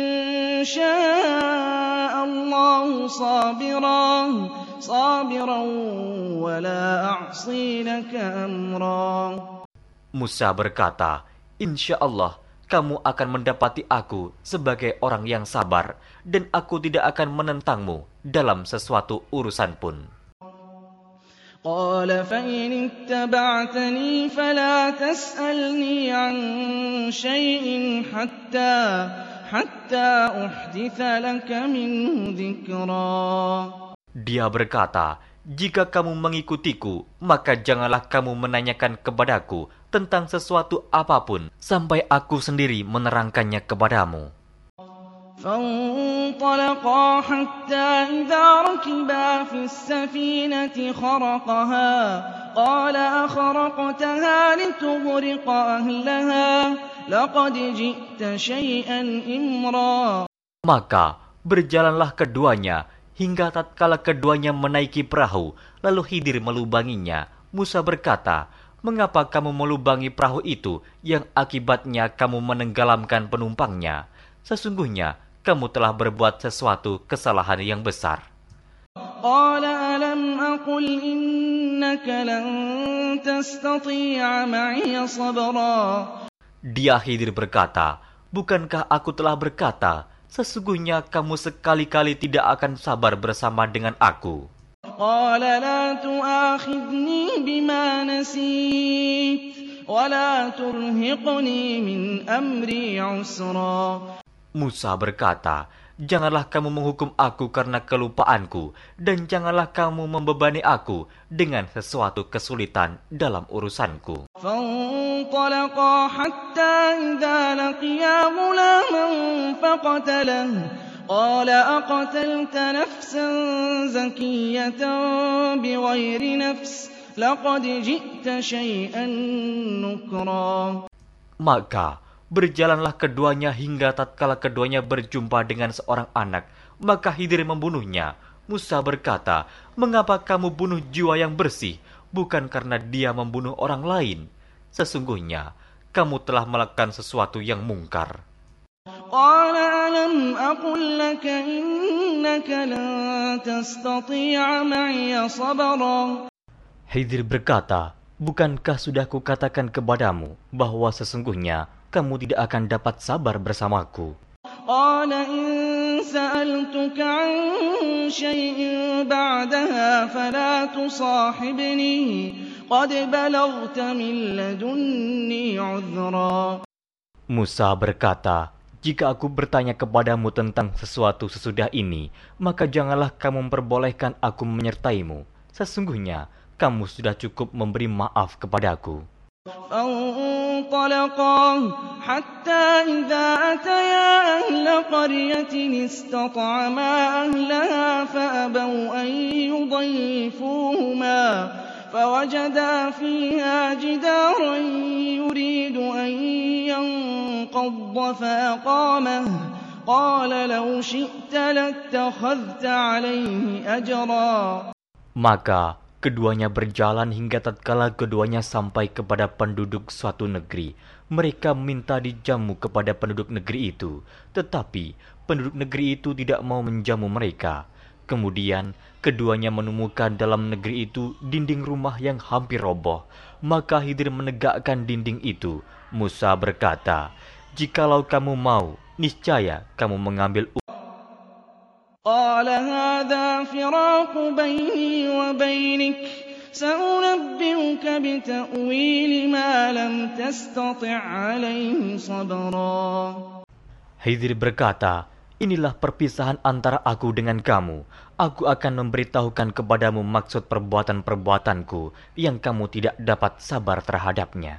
شَاءَ اللَّهُ صَابِرًا صَابِرًا وَلَا أَعْصِي لَكَ أَمْرًا. Musa berkata, Insya Allah kamu akan mendapati aku sebagai orang yang sabar, dan aku tidak akan menentangmu dalam sesuatu urusan pun. قَالَ فَإِنِ اتَّبَعْتَنِي فَلَا تَسْأَلْنِي عَن شَيْءٍ حَتَّىٰ حَتَّىٰ أُحْدِثَ لَكَ مِنْهُ ذِكْرًا. Dia berkata, "Jika kamu mengikutiku, maka janganlah kamu menanyakan kepadaku tentang sesuatu apapun sampai aku sendiri menerangkannya kepadamu." فانطلقا حتى إذا ركبا في السفينة خرقها قال أخرقتها لتغرق أهلها لقد جئت شيئا إمرا. Maka berjalanlah keduanya hingga tatkala keduanya menaiki perahu, lalu Khidir melubanginya. Musa berkata, "Mengapa kamu melubangi perahu itu yang akibatnya kamu menenggelamkan penumpangnya? Sesungguhnya kamu telah berbuat sesuatu kesalahan yang besar." قال ألم أقل إنك لن تستطيع معي صبرا. Dia Khidir berkata, "Bukankah aku telah berkata, sesungguhnya kamu sekali-kali tidak akan sabar bersama dengan aku?" قال لا تؤاخذني بما نسيت ولا ترهقني من أمري عسرا. Musa berkata, "Janganlah kamu menghukum aku karena kelupaanku, dan janganlah kamu membebani aku dengan sesuatu kesulitan dalam urusanku." فانطلقا حتى إذا لقيا غلاما فقتله قال أقتلت نفسا زكية بغير نفس لقد جئت شيئا نكرا. Maka berjalanlah keduanya hingga tatkala keduanya berjumpa dengan seorang anak, maka Khidir membunuhnya. Musa berkata, "Mengapa kamu bunuh jiwa yang bersih, bukan karena dia membunuh orang lain? Sesungguhnya kamu telah melakukan sesuatu yang mungkar." قال ألم أقل لك إنك لن تستطيع معي صبرا. Khidir berkata, "Bukankah sudah kukatakan kepadamu bahwa sesungguhnya kamu tidak akan dapat sabar bersamaku?" قال إن سألتك عن شيء بعدها فلا تصاحبني قد بلغت من لدني عذرا. Musa berkata, "Jika aku bertanya kepadamu tentang sesuatu sesudah ini, maka janganlah kamu memperbolehkan aku menyertaimu. Sesungguhnya kamu sudah cukup memberi maaf kepadaku." فانطلقا حتى إذا أتيا أهل قرية استطعما أهلها فأبوا أن يضيفوهما فوجدا فيها جدارا يريد أن ينقض فأقامه قال لو شئت لاتخذت عليه أجرا. Maka keduanya berjalan hingga tatkala keduanya sampai kepada penduduk suatu negeri. Mereka minta dijamu kepada penduduk negeri itu, tetapi penduduk negeri itu tidak mau menjamu mereka. Kemudian keduanya menemukan dalam negeri itu dinding rumah yang hampir roboh. Maka Khidir menegakkan dinding itu. Musa berkata, "Jikalau kamu mau, niscaya kamu mengambil upah." قال هذا فراق بيني وبينك سأنبئك بتأويل ما لم تستطع عليه صبرا. Khidir berkata, "Inilah perpisahan antara aku dengan kamu. Aku akan memberitahukan kepadamu maksud perbuatan-perbuatanku yang kamu tidak dapat sabar terhadapnya."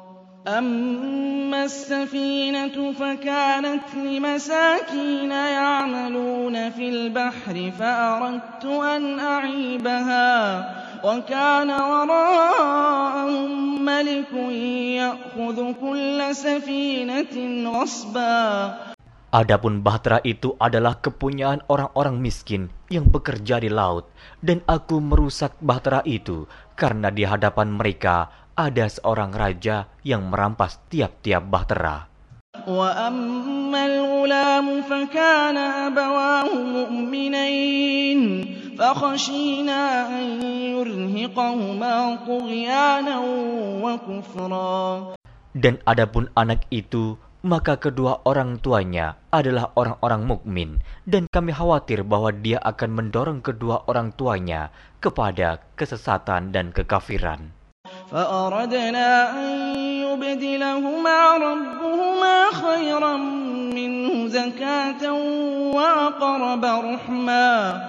أما السفينة فكانت لمساكين يعملون في البحر فأردت أن أعيبها وكان وراءهم ملك يأخذ كل سفينة غصبا. Adapun bahtera itu adalah kepunyaan orang-orang miskin yang bekerja di laut, dan aku merusak bahtera itu karena di hadapan mereka ada seorang raja yang merampas tiap-tiap bahtera. وأما الغلام فكان أبواه مؤمنين فخشينا أن يرهقهما طغيانا وكفرا. Dan adapun anak itu, maka kedua orang tuanya adalah orang-orang mukmin, dan kami khawatir bahwa dia akan mendorong kedua orang tuanya kepada kesesatan dan kekafiran. فأردنا أن يبدلهما ربهما خيرا منه زكاة وأقرب رحما.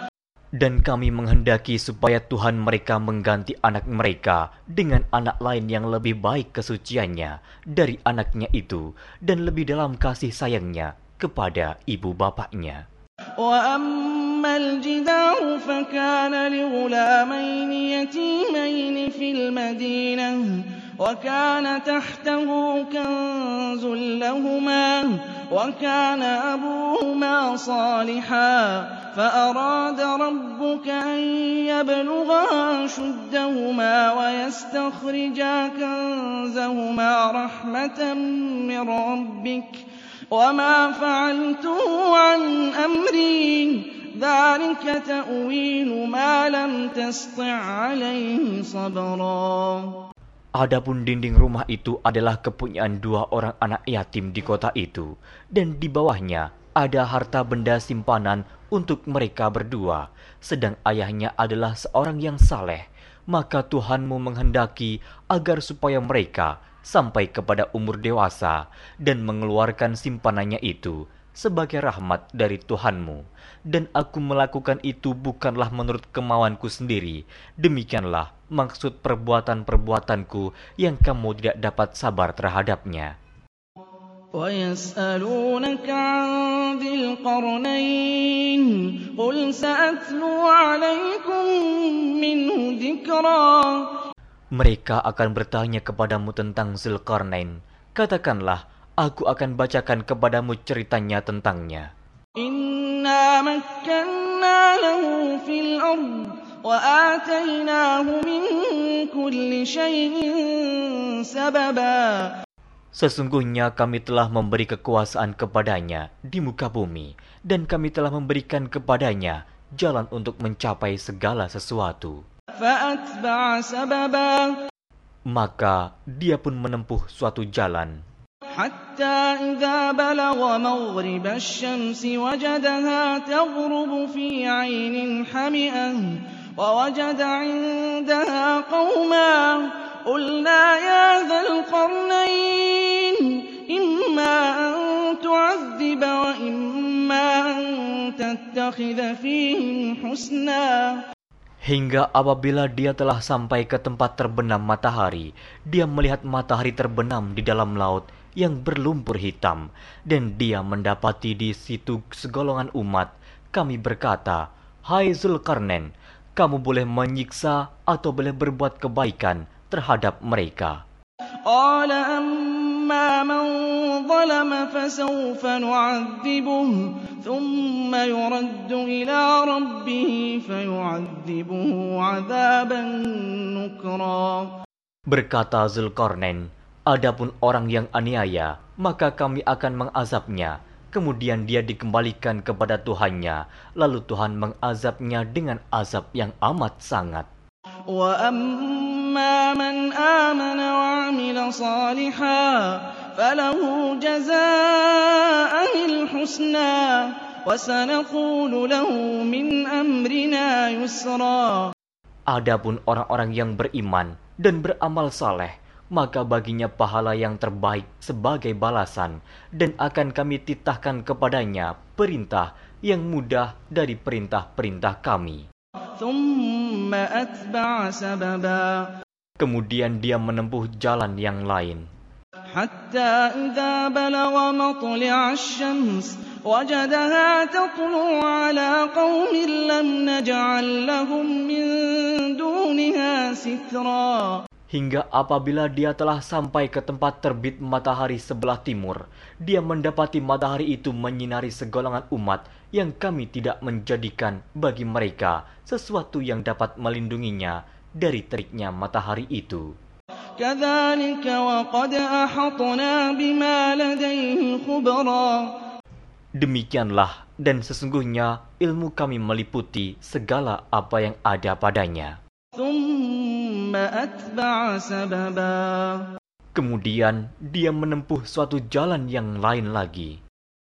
Dan kami menghendaki supaya Tuhan mereka mengganti anak mereka dengan anak lain yang lebih baik kesuciannya dari anaknya itu dan lebih dalam kasih sayangnya kepada ibu bapaknya. وأما الجدار فكان لغلامين يتيمين في المدينة وكان تحته كنز لهما وكان أبوهما صالحا فأراد ربك أن يبلغا أشدهما ويستخرجا كنزهما رحمة من ربك وما فعلته عن أمري ذلك تأويل ما لم تسطع عليه صبرا. Adapun dinding rumah itu adalah kepunyaan dua orang anak yatim di kota itu, dan di bawahnya ada harta benda simpanan untuk mereka berdua, sedang ayahnya adalah seorang yang saleh. Maka Tuhanmu menghendaki agar supaya mereka sampai kepada umur dewasa dan mengeluarkan simpanannya itu sebagai rahmat dari Tuhanmu. Dan aku melakukan itu bukanlah menurut kemauanku sendiri. Demikianlah maksud perbuatan-perbuatanku yang kamu tidak dapat sabar terhadapnya. وَيَسْأَلُونَكَ عَنْ ذِي الْقَرْنَيْنِ قُلْ سَأَتْلُو عَلَيْكُمْ مِنْهُ ذِكْرًا. Mereka akan bertanya kepadamu tentang Zulkarnain. Katakanlah, aku akan bacakan kepadamu ceritanya tentangnya. Inna makkanna lahu fil ard wa atainahu min kulli syai'in sababa. Sesungguhnya kami telah memberi kekuasaan kepadanya di muka bumi, dan kami telah memberikan kepadanya jalan untuk mencapai segala sesuatu. فَأَتْبَعَ سَبَبًا. Maka dia pun menempuh suatu jalan. حَتَّى إِذَا بَلَغَ مَغْرِبَ الشَّمْسِ وَجَدَهَا تَغْرُبُ فِي عَيْنٍ حَمِئَةٍ وَوَجَدَ عِندَهَا قَوْمًا قُلْنَا يَا ذَا الْقَرْنَيْنِ إِمَّا أَن تُعَذِّبَ وَإِمَّا أَن تَتَّخِذَ فِيهِمْ حُسْنًا. Hingga apabila dia telah sampai ke tempat terbenam matahari, dia melihat matahari terbenam di dalam laut yang berlumpur hitam, dan dia mendapati di situ segolongan umat. Kami berkata, "Hai Zulkarnain, kamu boleh menyiksa atau boleh berbuat kebaikan terhadap mereka." قال أما من ظلم فسوف نعذبه ثم يرد إلى ربه فيعذبه عذابا نكرا. Berkata Zulkarnain, adapun orang yang aniaya, maka kami akan mengazabnya. Kemudian dia dikembalikan kepada Tuhannya, lalu Tuhan mengazabnya dengan azab yang amat sangat. وَأَمَّا مَنْ آمَنَ وَعَمِلَ صَالِحًا فَلَهُ جَزَاءً الْحُسْنَى وَسَنَقُولُ لَهُ مِنْ أَمْرِنَا يُسْرًا. Adapun orang-orang yang beriman dan beramal saleh, maka baginya pahala yang terbaik sebagai balasan, dan akan kami titahkan kepadanya perintah yang mudah dari perintah-perintah kami. ثُمَّ أَتْبَعَ سَبَبًا. Kemudian dia menempuh jalan yang lain. حَتَّى إِذَا بَلَغَ مَطْلِعَ الشَّمْسِ وَجَدَهَا تَطْلُعُ عَلَى قَوْمٍ لَّمْ نَجْعَل لَّهُم مِّن دُونِهَا سِتْرًا. Hingga apabila dia telah sampai ke tempat terbit matahari sebelah timur, dia mendapati matahari itu menyinari segolongan umat yang kami tidak menjadikan bagi mereka sesuatu yang dapat melindunginya dari teriknya matahari itu. كَذَلِكَ وَقَدْ أَحَطْنَا بِمَا لَدَيْهِ خُبْرًا. Demikianlah, dan sesungguhnya ilmu kami meliputi segala apa yang ada padanya. ثُمَّ أَتْبَعَ سَبَبًا. Kemudian dia menempuh suatu jalan yang lain lagi.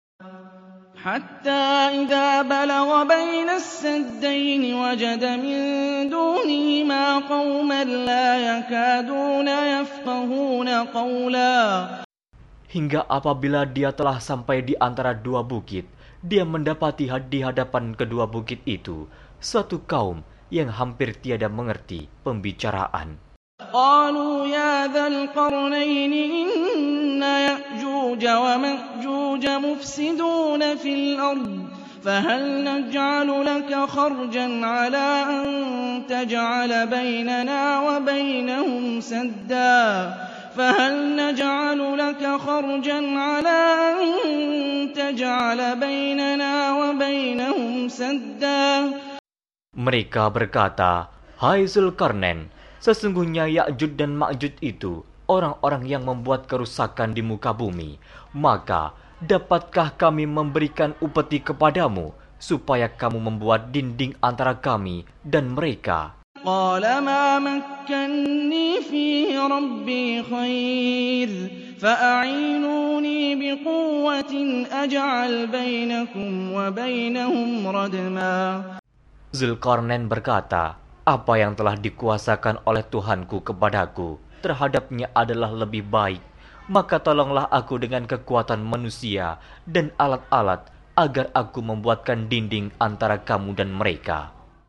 حَتَّى إِذَا بَلَغَ بَيْنَ السَّدَّيْنِ وَجَدَ مِن دُونِهِمَا قَوْمًا لَّا يَكَادُونَ يَفْقَهُونَ قَوْلًا. Hingga apabila dia telah sampai di antara dua bukit, dia mendapati di hadapan kedua bukit itu suatu kaum yang hampir tiada mengerti pembicaraan. قالوا يا ذا القرنين إن يأجوج ومأجوج مفسدون في الأرض فهل نجعل لك خرجا على أن تجعل بيننا وبينهم سدا فهل نجعل لك خرجا على أن تجعل بيننا وبينهم سدا. Mereka berkata, "Hai Zulkarnain, sesungguhnya Ya'juj dan Ma'juj itu orang-orang yang membuat kerusakan di muka bumi. Maka dapatkah kami memberikan upeti kepadamu supaya kamu membuat dinding antara kami dan mereka?" قال ما مكني فيه ربي خير فأعينوني بقوة أجعل بينكم وبينهم ردما. Zulkarnain berkata, "Apa yang telah dikuasakan oleh Tuhanku kepadaku terhadapnya adalah lebih baik. Maka tolonglah aku dengan kekuatan manusia dan alat-alat agar aku membuatkan dinding antara kamu dan mereka."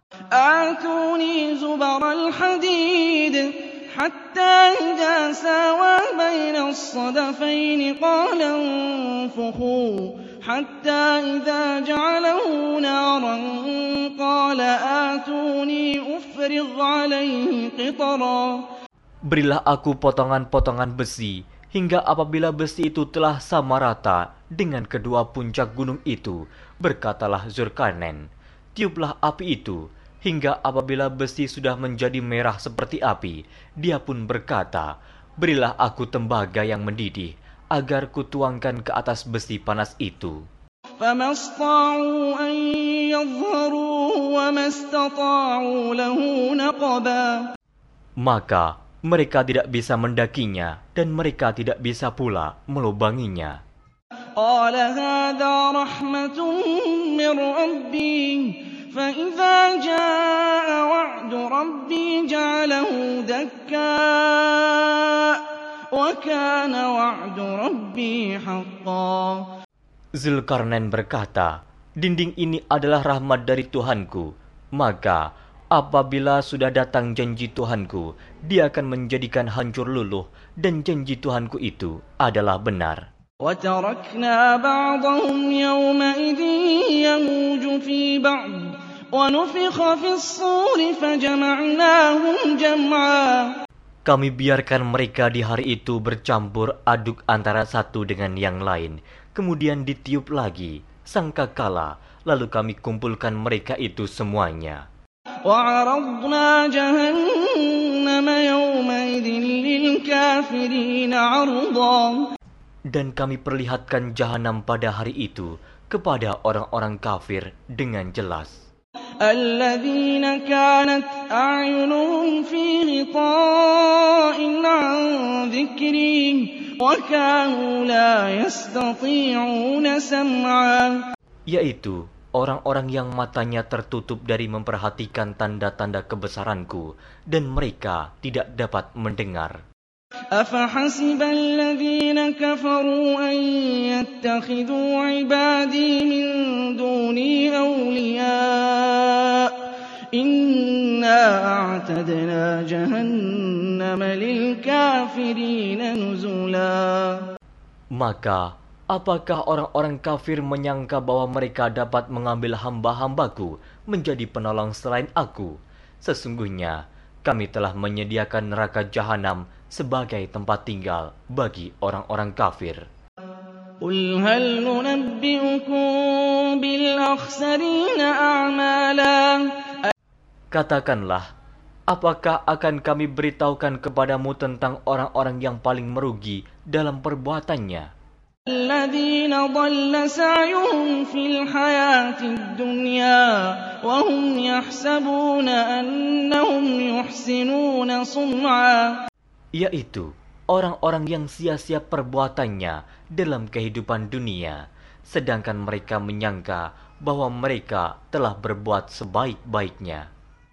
آتوني زبر الحديد حتى إذا ساوى بين الصدفين قال انفخوا حتى إذا جعله نارا قال آتوني أفرغ عليه قطرا. Berilah aku potongan-potongan besi, hingga apabila besi itu telah sama rata dengan kedua puncak gunung itu, berkatalah Zulkarnain, "Tiuplah api itu." Hingga apabila besi sudah menjadi merah seperti api, dia pun berkata, "Berilah aku tembaga yang mendidih, agar kutuangkan ke atas besi panas itu." فما استطاعوا أن يظهروه وما استطاعوا له نقبا. Maka mereka tidak bisa mendakinya dan mereka tidak bisa pula melubanginya. قال هذا رحمة من ربي فإذا جاء وعد ربي جعله دكا وكان وعد ربي حقا. Zulkarnain berkata, "Dinding ini adalah rahmat dari Tuhanku, maka apabila sudah datang janji Tuhanku, dia akan menjadikan hancur luluh, dan janji Tuhanku itu adalah benar." وتركنا بعضهم يومئذ يموج في بعض ونفخ في الصور فجمعناهم جمعا. Kami biarkan mereka di hari itu bercampur aduk antara satu dengan yang lain. Kemudian ditiup lagi sangkakala, lalu kami kumpulkan mereka itu semuanya. وعرضنا جهنم يومئذ للكافرين عرضا. Dan kami perlihatkan jahanam pada hari itu kepada orang-orang kafir dengan jelas. الذين كانت أعينهم في غطاء عن ذكري وكانوا لا يستطيعون سمعا. Yaitu orang-orang yang matanya tertutup dari memperhatikan tanda-tanda kebesaranku dan mereka tidak dapat mendengar. أفحسب الذين كفروا أن يتخذوا عبادي من دوني أولياء إنا أعتدنا جهنم للكافرين نزلا. Maka apakah orang-orang kafir menyangka bahwa mereka dapat mengambil hamba-hambaku menjadi penolong selain aku? Sesungguhnya kami telah menyediakan neraka jahanam sebagai tempat tinggal bagi orang-orang kafir. Qul hal nunabbi'ukum bil akhsarina a'mala. Katakanlah, apakah akan kami beritahukan kepadamu tentang orang-orang yang paling merugi dalam perbuatannya? Alladzina dhalla sa'yuhum fil hayatid dunya wa hum yahsabuna annahum yuhsinuna sun'a. Yaitu orang-orang yang sia-sia perbuatannya dalam kehidupan dunia, sedangkan mereka menyangka bahwa mereka telah berbuat sebaik-baiknya.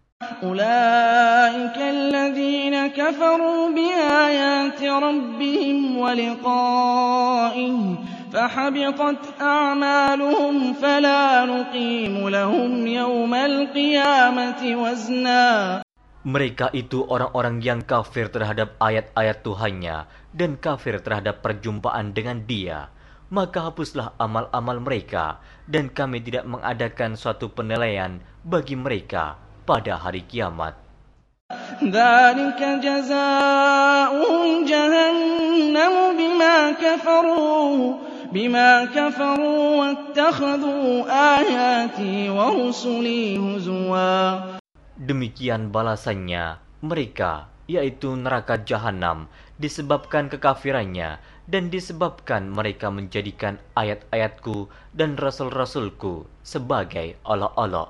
أولئك الذين كفروا بآيات ربهم ولقائه فحبطت أعمالهم فلا نقيم لهم يوم القيامة وزنا. Mereka itu orang-orang yang kafir terhadap ayat-ayat Tuhannya dan kafir terhadap perjumpaan dengan Dia. Maka hapuslah amal-amal mereka, dan kami tidak mengadakan suatu penilaian bagi mereka pada hari kiamat. ذلك جزاؤهم جهنم بما كفروا بما كفروا واتخذوا آياتي ورسلي هزوا. Demikian balasannya mereka, yaitu neraka jahanam, disebabkan kekafirannya dan disebabkan mereka menjadikan ayat-ayatku dan rasul-rasulku sebagai olok-olok.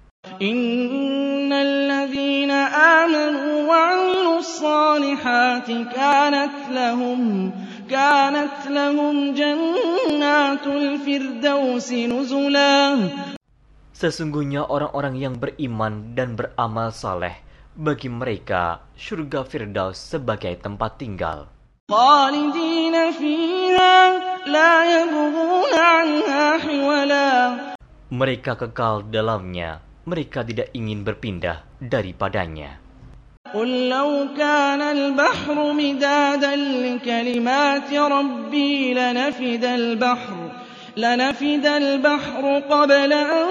Innal ladzina amanu wa 'amilus salihati kanat lahum kanat lahum jannatul firdausi nuzula. Sesungguhnya orang-orang yang beriman dan beramal saleh, bagi mereka surga Firdaus sebagai tempat tinggal. Khalidina fiha la yabghuna 'anha hiwala. Mereka kekal dalamnya, mereka tidak ingin berpindah daripadanya. Qul law kana al-bahru midadan li kalimati rabbi lanafida al-bahru لنفد البحر قبل أن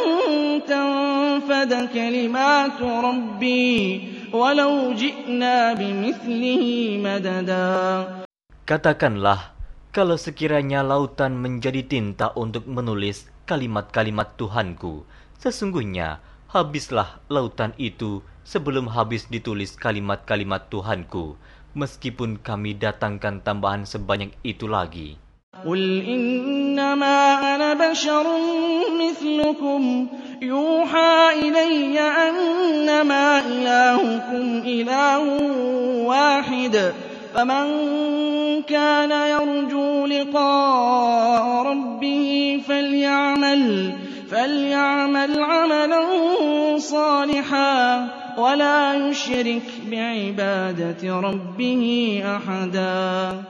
تنفد كلمات ربي ولو جئنا بمثله مددا. Katakanlah, kalau sekiranya lautan menjadi tinta untuk menulis kalimat-kalimat Tuhanku, sesungguhnya habislah lautan itu sebelum habis ditulis kalimat-kalimat Tuhanku, meskipun kami datangkan tambahan sebanyak itu lagi. قل إنما أنا بشر مثلكم يوحى إلي أنما إلهكم إله واحد فمن كان يرجو لقاء ربه فليعمل فليعمل عملا صالحا ولا يشرك بعبادة ربه أحدا.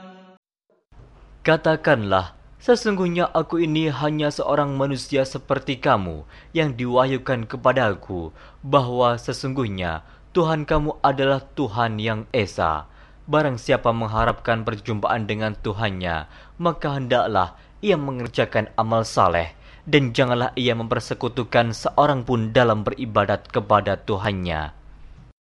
Katakanlah, sesungguhnya aku ini hanya seorang manusia seperti kamu yang diwahyukan kepadaku, bahwa sesungguhnya Tuhan kamu adalah Tuhan yang Esa. Barang siapa mengharapkan perjumpaan dengan Tuhannya, maka hendaklah ia mengerjakan amal saleh, dan janganlah ia mempersekutukan seorang pun dalam beribadat kepada Tuhannya.